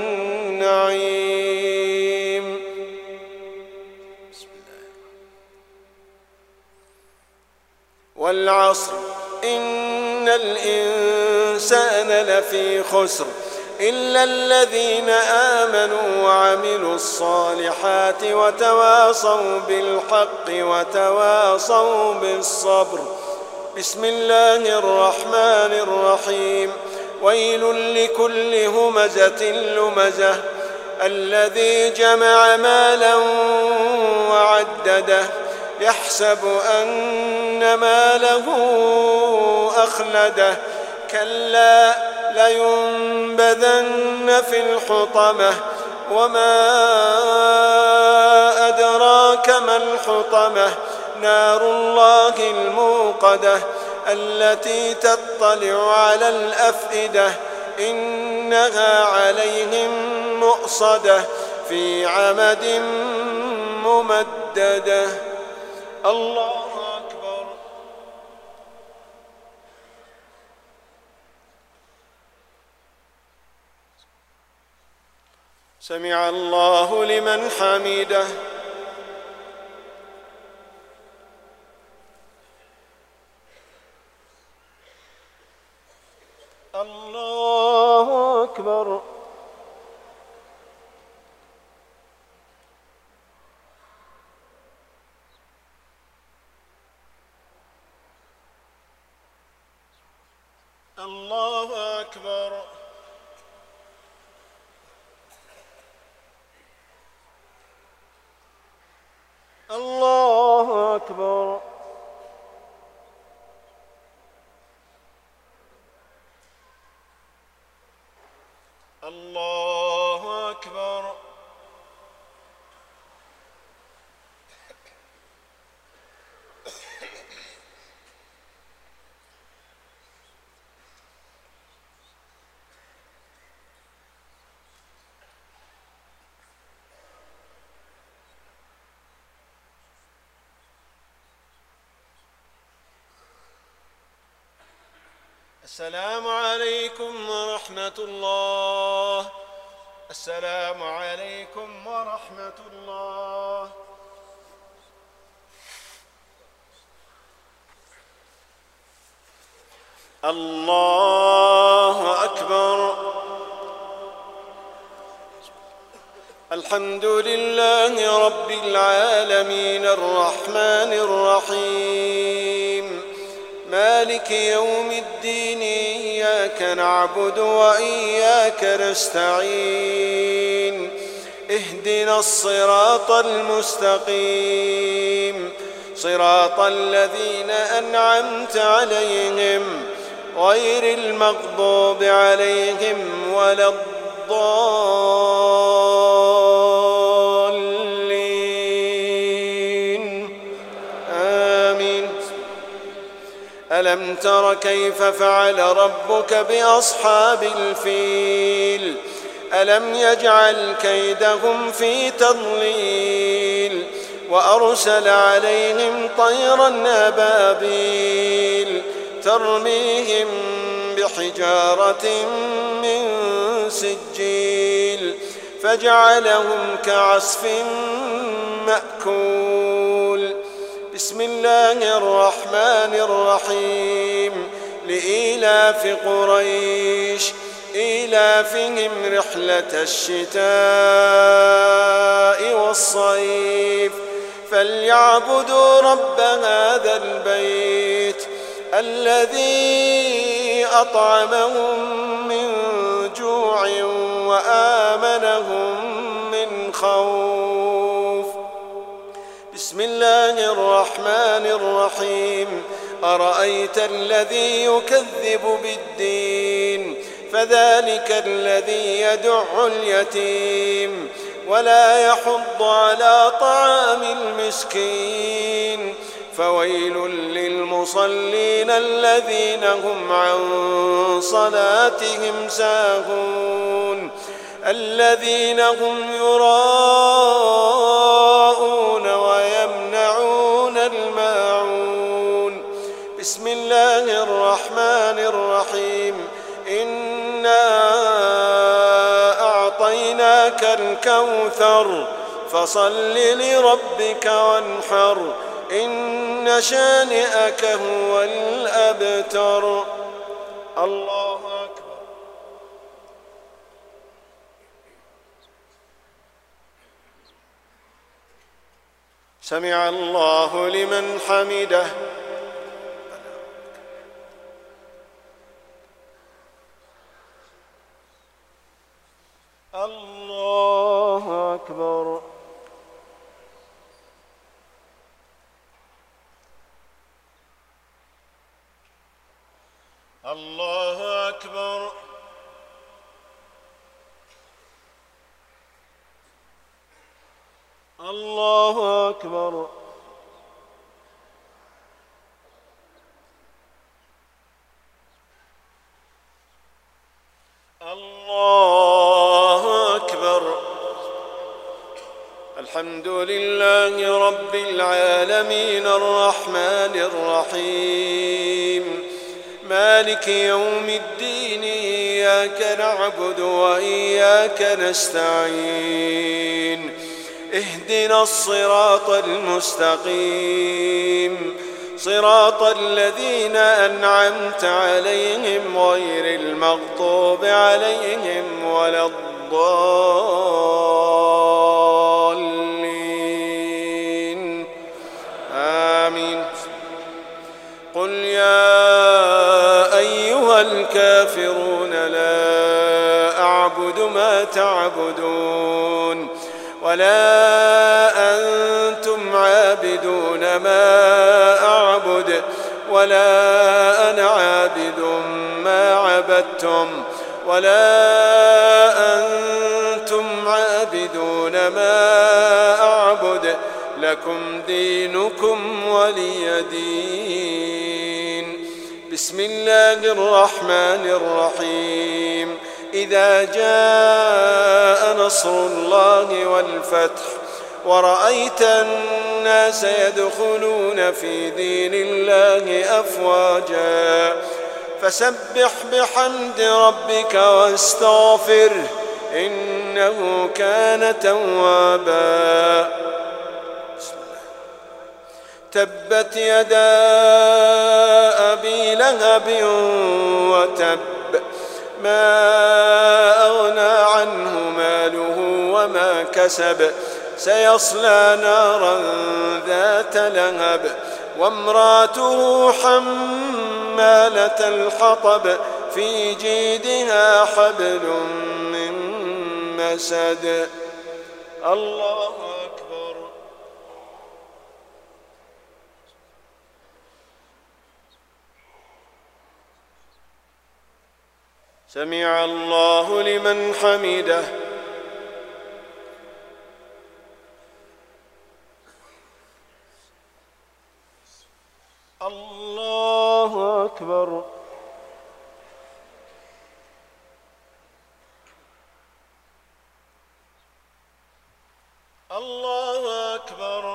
النعيم. والعصر إن الإنسان لفي خسر إلا الذين آمنوا وعملوا الصالحات وتواصوا بالحق وتواصوا بالصبر. بسم الله الرحمن الرحيم. ويل لكل همزة لمزة الذي جمع مالا وعدده يحسب أن ماله أخلده كلا لينبذن في الحطمة وما أدراك ما الحطمة نار الله الموقدة التي تطلع على الأفئدة إنها عليهم مؤصدة في عمد ممددة. الله أكبر. سمع الله لمن حمده. الله أكبر. الله أكبر. الله أكبر. الله أكبر. السلام عليكم ورحمة الله. السلام عليكم ورحمة الله. الله أكبر. الحمد لله رب العالمين الرحمن الرحيم مالك يوم الدين إياك نعبد وإياك نستعين اهدنا الصراط المستقيم صراط الذين أنعمت عليهم غير المغضوب عليهم ولا الضالين آمين. ألم تر كيف فعل ربك بأصحاب الفيل ألم يجعل كيدهم في تضليل وأرسل عليهم طيرا أبابيل ترميهم بحجارة من سجيل فجعلهم كعصف مأكول. بسم الله الرحمن الرحيم لإيلاف قريش إيلافهم رحلة الشتاء والصيف فليعبدوا رب هذا البيت الذي أطعمهم من جوع وآمنهم من خوف. بسم الله الرحمن الرحيم أرأيت الذي يكذب بالدين فذلك الذي يدع اليتيم ولا يحض على طعام المسكين فويل للمصلين الذين هم عن صلاتهم ساهون الذين هم يراءون ويمنعون الماعون. بسم الله الرحمن الرحيم إنا أعطيناك الكوثر فصل لربك وانحر إن شانئك هو الأبتر. الله أكبر. سمع الله لمن حمده. الله أكبر. الله أكبر. الله أكبر. الحمد لله رب العالمين الرحمن الرحيم مالك يوم الدين إياك نعبد وإياك نستعين اهدنا الصراط المستقيم صراط الذين أنعمت عليهم غير المغضوب عليهم ولا الضالين آمين. قل يا أيها الكافرون لا أعبد ما تعبدون ولا أنتم عابدون ما أعبد ولا أنا عابد ما عبدتم ولا أنتم عابدون ما أعبد لكم دينكم ولي دين. بسم الله الرحمن الرحيم. إذا جاء نصر الله والفتح ورأيت الناس يدخلون في دين الله أفواجا فسبح بحمد ربك واستغفره إنه كان توابا. تبت يدا أبي لهب وتب ما أغنى عنه ماله وما كسب سيصلى نارا ذات لهب وامراته حمالة الحطب في جيدها حبل من مسد. الله أكبر. سمع الله لمن حمده. الله أكبر. الله أكبر.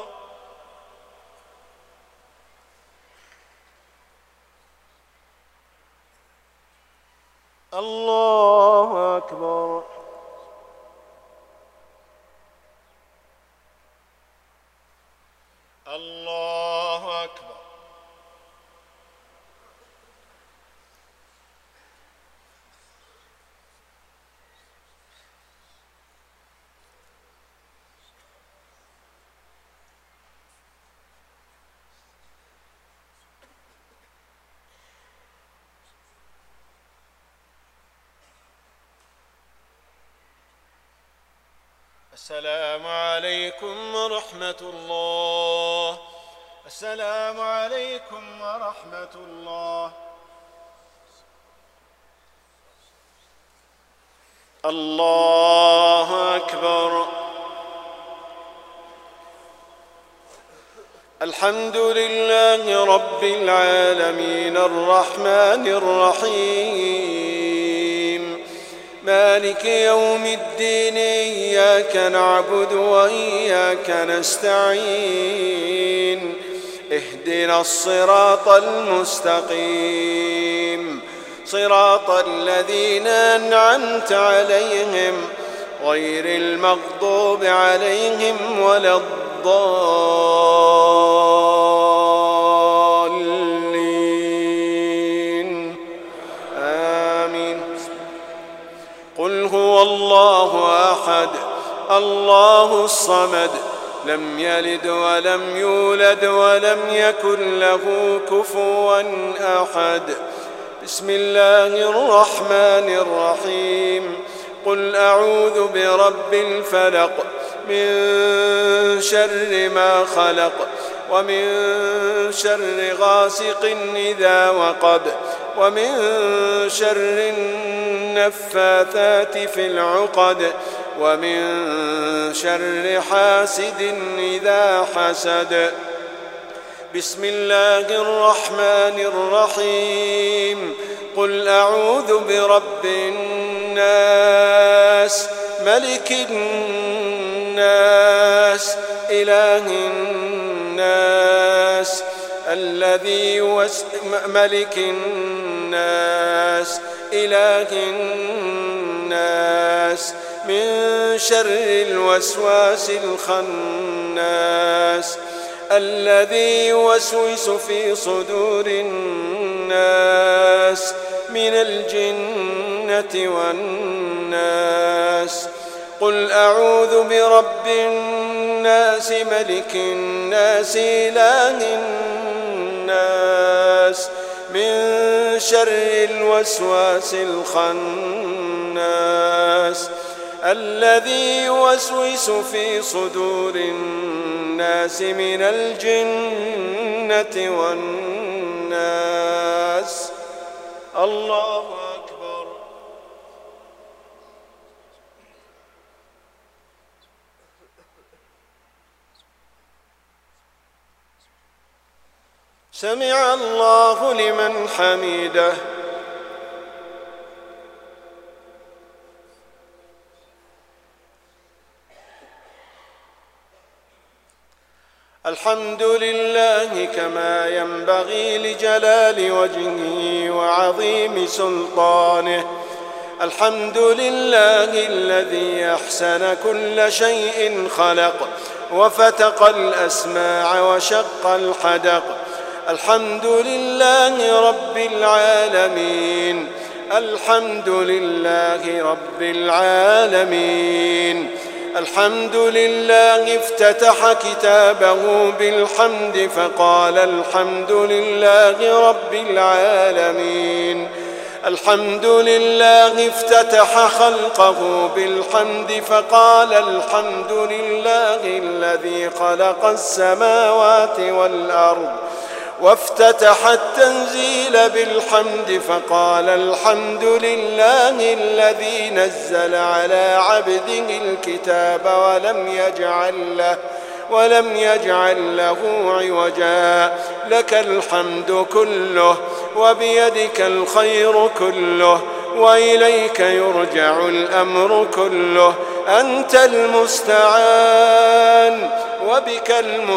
الله أكبر. الله أكبر. السلام عليكم ورحمة الله. السلام عليكم ورحمة الله. الله أكبر. الحمد لله رب العالمين الرحمن الرحيم مالك يوم الدين إياك نعبد وإياك نستعين اهدنا الصراط المستقيم صراط الذين أنعمت عليهم غير المغضوب عليهم ولا الضالين آمين. قل هو الله أحد الله الصمد لم يلد ولم يولد ولم يكن له كفوا أحد. بسم الله الرحمن الرحيم. قل أعوذ برب الفلق من شر ما خلق ومن شر غاسق إذا وقب ومن شر النفاثات في العقد ومن شر حاسد إذا حسد. بسم الله الرحمن الرحيم. قل أعوذ برب الناس ملك الناس الناس إله الناس الذي ملك الناس إله الناس من شر الوسواس الخناس الذي يوسوس في صدور الناس من الجنة والناس. قل أعوذ برب الناس ملك الناس إله الناس من شر الوسواس الخناس الذي يوسوس في صدور الناس من الجنة والناس. الله أكبر. سمع الله لمن حمده. الحمد لله كما ينبغي لجلال وجهه وعظيم سلطانه. الحمد لله الذي أحسن كل شيء خلق وفتق الأسماع وشق الحدق. الحمد لله رب العالمين. الحمد لله رب العالمين. الحمد لله افتتح كتابه بالحمد فقال الحمد لله رب العالمين. الحمد لله افتتح خلقه بالحمد فقال الحمد لله الذي خلق السماوات والأرض. وافتتح التنزيل بالحمد فقال الحمد لله الذي نزل على عبده الكتاب ولم يجعل له عوجا. لك الحمد كله وبيدك الخير كله وإليك يرجع الأمر كله. أنت المستعان وبك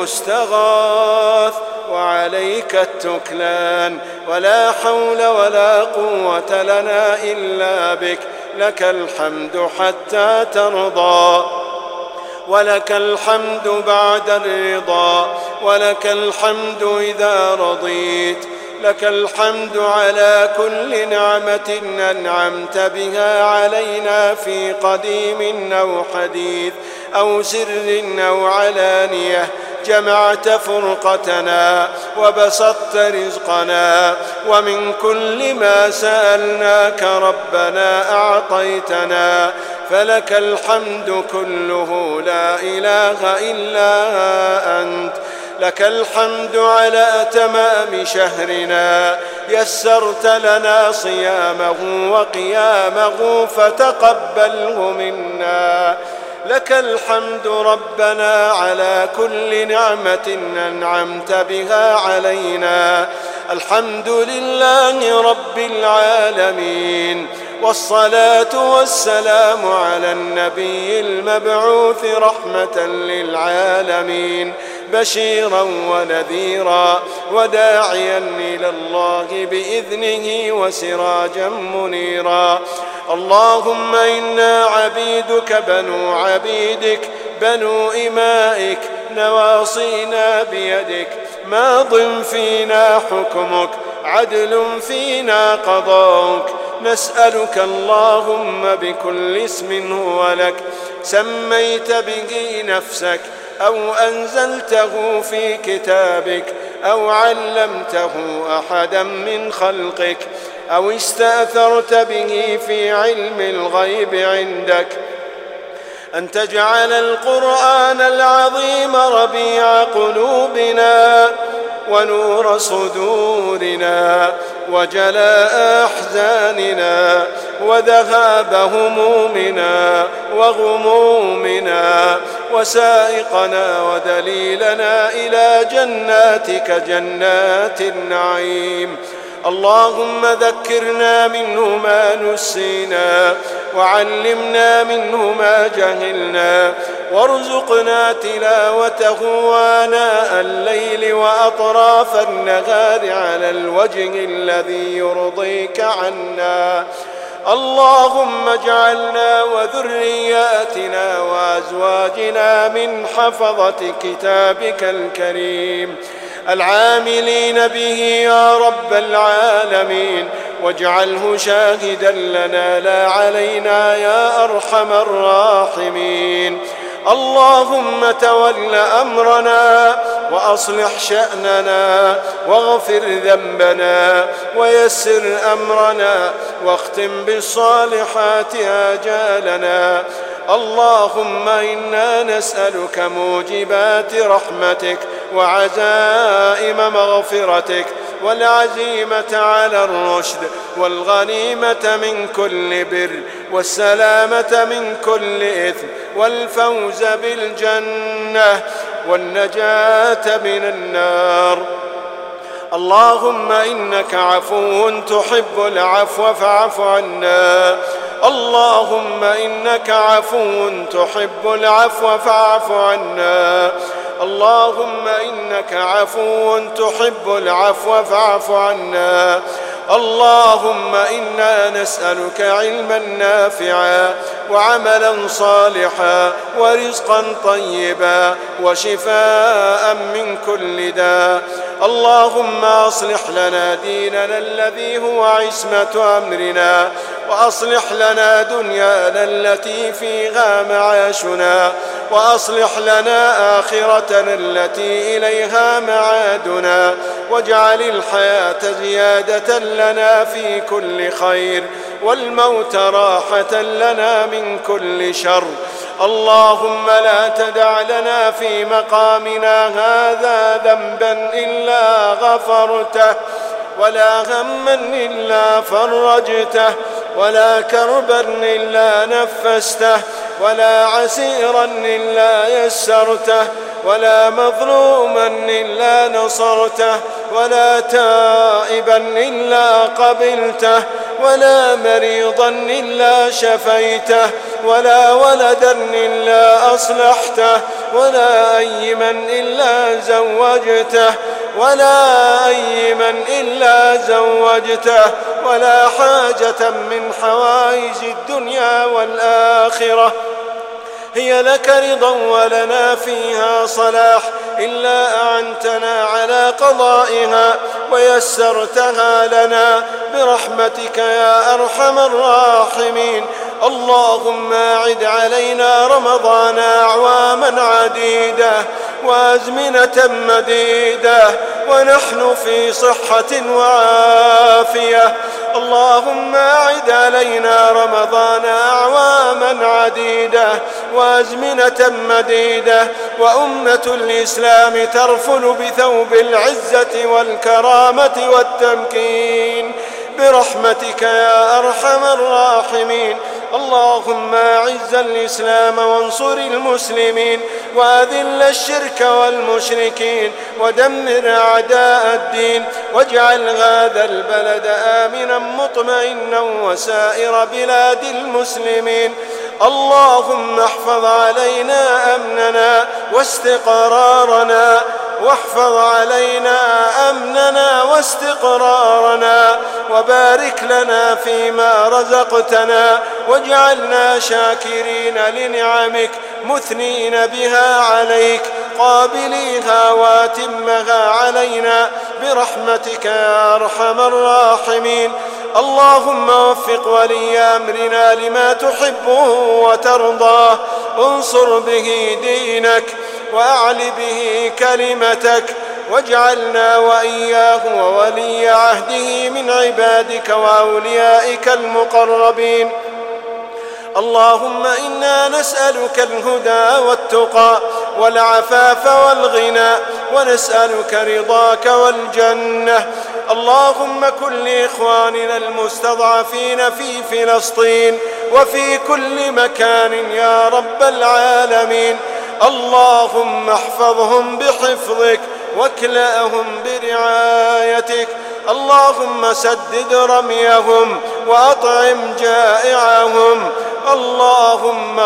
المستغاث وعليك التكلان. ولا حول ولا قوة لنا إلا بك. لك الحمد حتى ترضى ولك الحمد بعد الرضا ولك الحمد إذا رضيت. لك الحمد على كل نعمة أنعمت بها علينا في قديم أو حديث أو سر أو علانية. جمعت فرقتنا وبسطت رزقنا ومن كل ما سألناك ربنا أعطيتنا. فلك الحمد كله لا إله إلا أنت. لك الحمد على تمام شهرنا. يسرت لنا صيامه وقيامه فتقبله منا. لك الحمد ربنا على كل نعمة أنعمت بها علينا. الحمد لله رب العالمين. والصلاة والسلام على النبي المبعوث رحمة للعالمين بشيرا ونذيرا وداعيا إلى الله بإذنه وسراجا منيرا. اللهم إنا عبيدك بنو عبيدك بنو إمائك نواصينا بيدك ماض فينا حكمك عدل فينا قضاؤك. نسألك اللهم بكل اسم هو لك سميت به نفسك أو أنزلته في كتابك أو علمته أحدا من خلقك أو استأثرت به في علم الغيب عندك أن تجعل القرآن العظيم ربيع قلوبنا ونور صدورنا وجلاء أحزاننا وذهاب همومنا وغمومنا وسائقنا ودليلنا إلى جناتك جنات النعيم. اللهم ذكرنا منه ما نسينا وعلمنا منه ما جهلنا وارزقنا تلاوته آناء الليل وأطراف النهار على الوجه الذي يرضيك عنا. اللهم اجعلنا وذرياتنا وأزواجنا من حفظة كتابك الكريم العاملين به يا رب العالمين، واجعله شاهدا لنا لا علينا يا أرحم الراحمين. اللهم تول أمرنا وأصلح شأننا واغفر ذنبنا ويسر أمرنا واختم بالصالحات آجالنا. اللهم إنا نسألك موجبات رحمتك وعزائم مغفرتك والعزيمة على الرشد والغنيمة من كل بر والسلامة من كل إثم والفوز بالجنة والنجاة من النار. اللهم إنك عفو تحب العفو فاعف عنا. اللهم إنك عفو تحب العفو فاعف عنا. اللهم إنك عفو تحب العفو فاعف عنا. اللهم إنا نسألك علما نافعا وعملا صالحا ورزقا طيبا وشفاء من كل داء. اللهم أصلح لنا ديننا الذي هو عصمة أمرنا، وأصلح لنا دنيانا التي فيها معاشنا، وأصلح لنا آخرتنا التي إليها معادنا، واجعل الحياة زيادة لنا في كل خير والموت راحة لنا من كل شر. اللهم لا تدع لنا في مقامنا هذا ذنبا إلا غفرته، ولا هما إلا فرجته، ولا كربا إلا نفسته، ولا عسيرا إلا يسرته، ولا مظلوما إلا نصرته، ولا تائبا إلا قبلته، ولا مريضا إلا شفيته، ولا ولدا إلا أصلحته، ولا أيما إلا زوجته، ولا أيما إلا زوجته، ولا حاجة من حوائج الدنيا والآخرة هي لك رضا ولنا فيها صلاح إلا أعنتنا على قضائها ويسرتها لنا برحمتك يا أرحم الراحمين. اللهم أعد علينا رمضان أعواما عديدة وأزمنة مديدة ونحن في صحة وعافية. اللهم أعد علينا رمضان أعواما عديدة وأزمنة مديدة وأمة الإسلام ترفل بثوب العزة والكرامة والتمكين برحمتك يا أرحم الراحمين. اللهم أعز الإسلام وانصر المسلمين وأذل الشرك والمشركين ودمر أعداء الدين، واجعل هذا البلد آمنا مطمئنا وسائر بلاد المسلمين. اللهم احفظ علينا أمننا واستقرارنا، واحفظ علينا أمننا واستقرارنا، وبارك لنا فيما رزقتنا، واجعلنا شاكرين لنعمك مثنين بها عليك قابليها واتمها علينا برحمتك يا أرحم الراحمين. اللهم وفق ولي أمرنا لما تحبه وترضاه، انصر به دينك وأعل به كلمتك، واجعلنا وإياه وولي عهده من عبادك وأوليائك المقربين. اللهم إنا نسألك الهدى والتقى والعفاف والغنى، ونسألك رضاك والجنة. اللهم كن لإخواننا المستضعفين في فلسطين وفي كل مكان يا رب العالمين. اللهم احفظهم بحفظك واكلأهم برعايتك. اللهم سدد رميهم وأطعم جائعهم، اللهم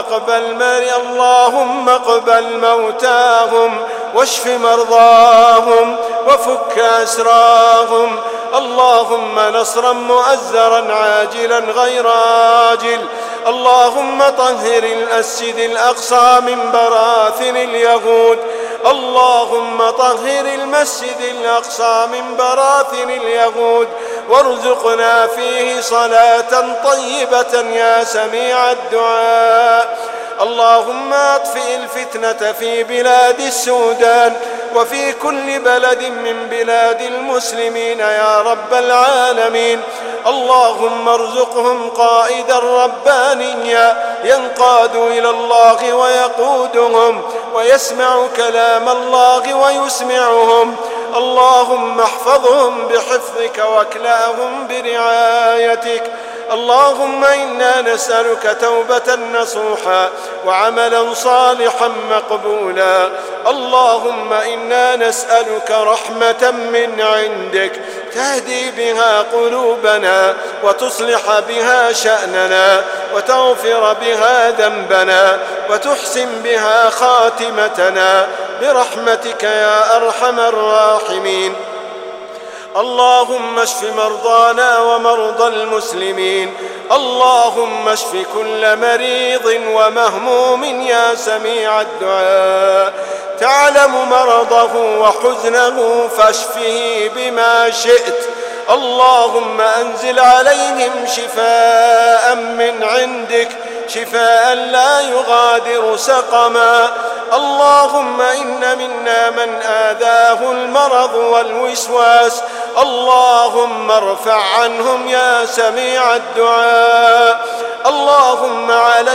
اقبل موتاهم واشف مرضاهم وفك أسراهم. اللهم نصرا مؤزرا عاجلا غير آجل. اللهم طهر المسجد الأقصى من براثن اليهود. اللهم طهر المسجد الأقصى من براثن اليهود وارزقنا فيه صلاة طيبة يا سميع الدعاء. اللهم اطفئ الفتنة في بلاد السودان وفي كل بلد من بلاد المسلمين يا رب العالمين. اللهم ارزقهم قائدا ربانيا ينقاد إلى الله ويقودهم ويسمع كلام الله ويسمعهم. اللهم احفظهم بحفظك واكلأهم برعايتك. اللهم إنا نسألك توبة نصوحا وعملا صالحا مقبولا. اللهم إنا نسألك رحمة من عندك تهدي بها قلوبنا وتصلح بها شأننا وتغفر بها ذنبنا وتحسن بها خاتمتنا برحمتك يا أرحم الراحمين. اللهم اشف مرضانا ومرضى المسلمين. اللهم اشف كل مريض ومهموم يا سميع الدعاء. تعلم مرضه وحزنه فاشفه بما شئت. اللهم أنزل عليهم شفاء من عندك شفاء لا يغادر سقما. اللهم إن منا من آذاه المرض والوسواس. اللهم ارفع عنهم يا سميع الدعاء. اللهم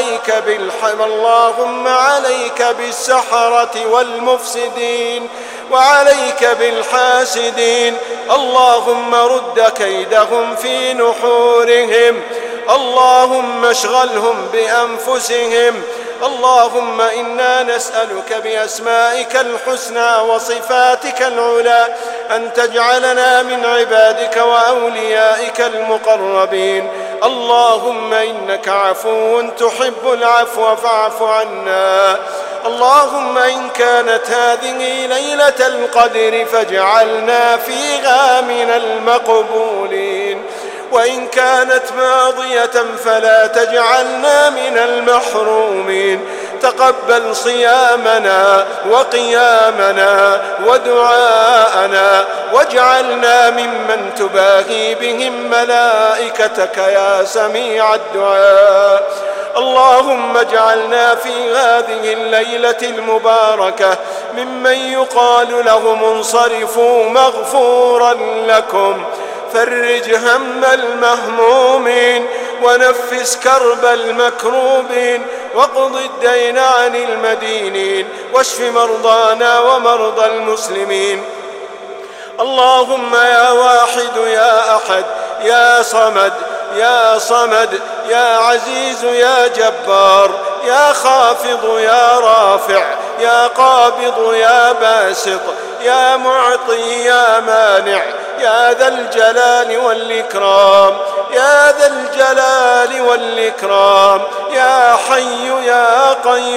عليك بالسحرة والمفسدين وعليك بالحاسدين. اللهم رد كيدهم في نحورهم. اللهم اشغلهم بأنفسهم. اللهم إنا نسألك بأسمائك الحسنى وصفاتك العلى أن تجعلنا من عبادك وأوليائك المقربين. اللهم إنك عفو تحب العفو فاعف عنا. اللهم إن كانت هذه ليلة القدر فاجعلنا فيها من المقبولين، وإن كانت ماضية فلا تجعلنا من المحرومين. تقبل صيامنا وقيامنا ودعاءنا واجعلنا ممن تباهي بهم ملائكتك يا سميع الدعاء. اللهم اجعلنا في هذه الليلة المباركة ممن يقال لهم انصرفوا مغفورا لكم. فرج هم المهمومين ونفس كرب المكروبين واقض الدين عن المدينين واشف مرضانا ومرضى المسلمين. اللهم يا واحد يا أحد يا صمد يا صمد يا عزيز يا جبار يا خافض يا رافع يا قابض يا باسط يا معطي يا مانع يا ذا الجلال والإكرام يا ذا الجلال والإكرام يا حي يا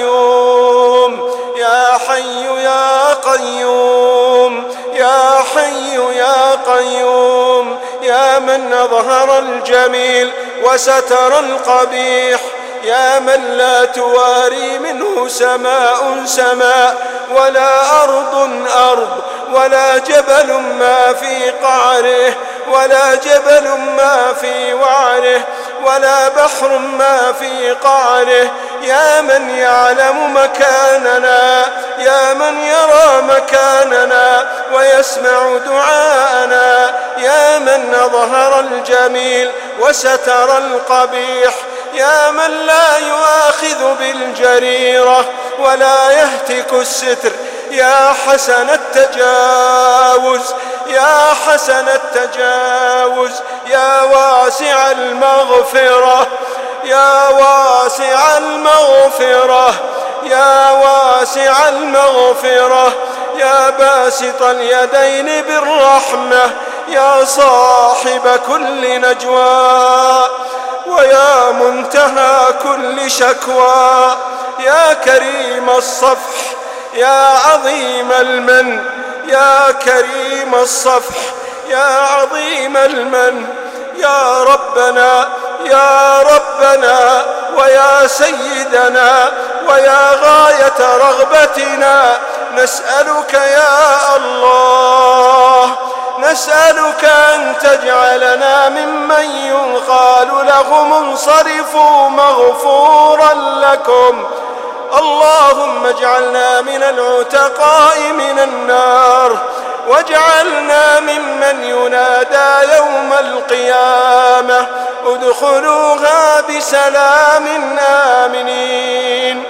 قيوم يا حي يا قيوم يا حي يا قيوم يا من أظهر الجميل وستر القبيح يا من لا تواري منه سماء سماء ولا أرض أرض ولا جبل ما في قعره ولا جبل ما في وعره ولا بحر ما في قعره يا من يعلم مكاننا يا من يرى مكاننا ويسمع دعاءنا يا من أظهر الجميل وستر القبيح يا من لا يؤاخذ بالجريرة ولا يهتك الستر يا حسن التجاوز يا حسن التجاوز يا واسع المغفرة يا واسع المغفرة يا واسع المغفرة يا باسط اليدين بالرحمة يا صاحب كل نجوى ويا منتهى كل شكوى، يا كريم الصفح يا عظيم المن، يا كريم الصفح يا عظيم المن، يا ربنا يا ربنا ويا سيدنا ويا غاية رغبتنا، نسألك يا الله، نسألك أن تجعلنا ممن يقال لهم انصرفوا مغفورا لكم. اللهم اجعلنا من العتقاء من النار، واجعلنا ممن ينادى يوم القيامة ادخلوها بسلام آمنين.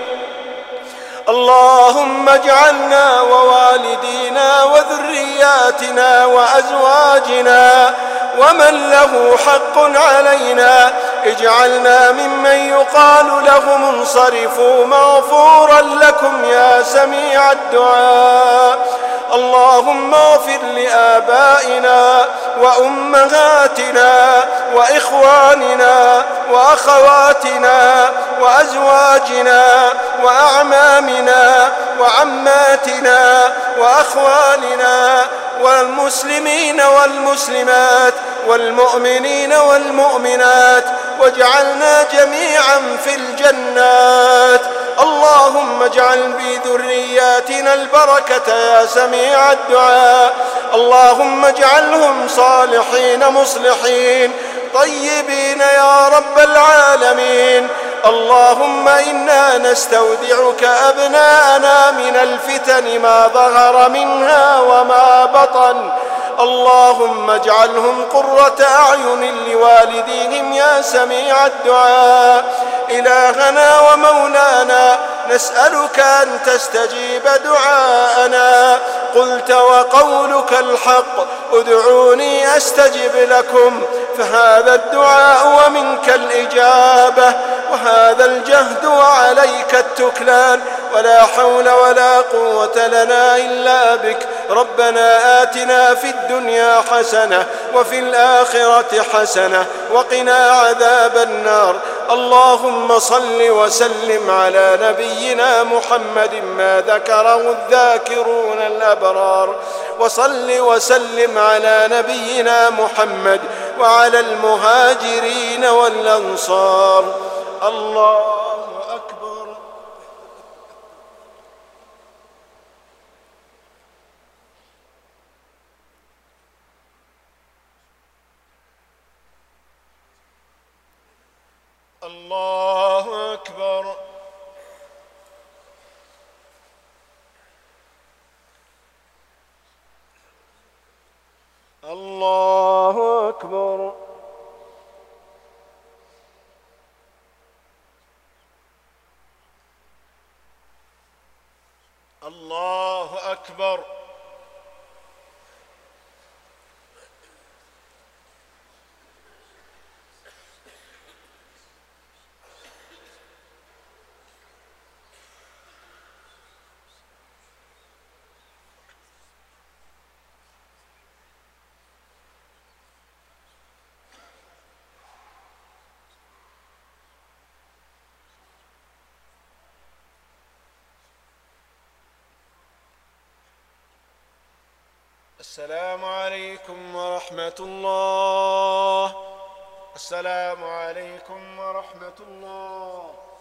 اللهم اجعلنا ووالدينا وذرياتنا وأزواجنا ومن له حق علينا، اجعلنا ممن يقال لهم انصرفوا مغفورا لكم يا سميع الدعاء. اللهم اغفر لآبائنا وأمهاتنا وإخواننا وأخواتنا وأزواجنا وأعمامنا وعماتنا وأخوالنا والمسلمين والمسلمات والمؤمنين والمؤمنات، واجعلنا جميعا في الجنات. اللهم اجعل في ذرياتنا البركة يا سميع الدعاء. اللهم اجعلهم صالحين مصلحين طيبين يا رب العالمين. اللهم إنا نستودعك أبناءنا من الفتن ما ظهر منها وما بطن. اللهم اجعلهم قرة أعين لوالديهم يا سميع الدعاء. إلهنا ومولانا نسألك أن تستجيب دعاءنا، قلت وقولك الحق ادعوني أستجب لكم، فهذا الدعاء ومنك الإجابة، وهذا الجهد وعليك التكلان، ولا حول ولا قوة لنا إلا بك. ربنا آتنا في الدنيا حسنة وفي الآخرة حسنة وقنا عذاب النار. اللهم صل وسلم على نبينا محمد ما ذكره الذاكرون الأبرار، وصل وسلم على نبينا محمد وعلى المهاجرين والأنصار. الله أكبر. الله أكبر. الله أكبر. الله أكبر. السلام عليكم ورحمة الله. السلام عليكم ورحمة الله.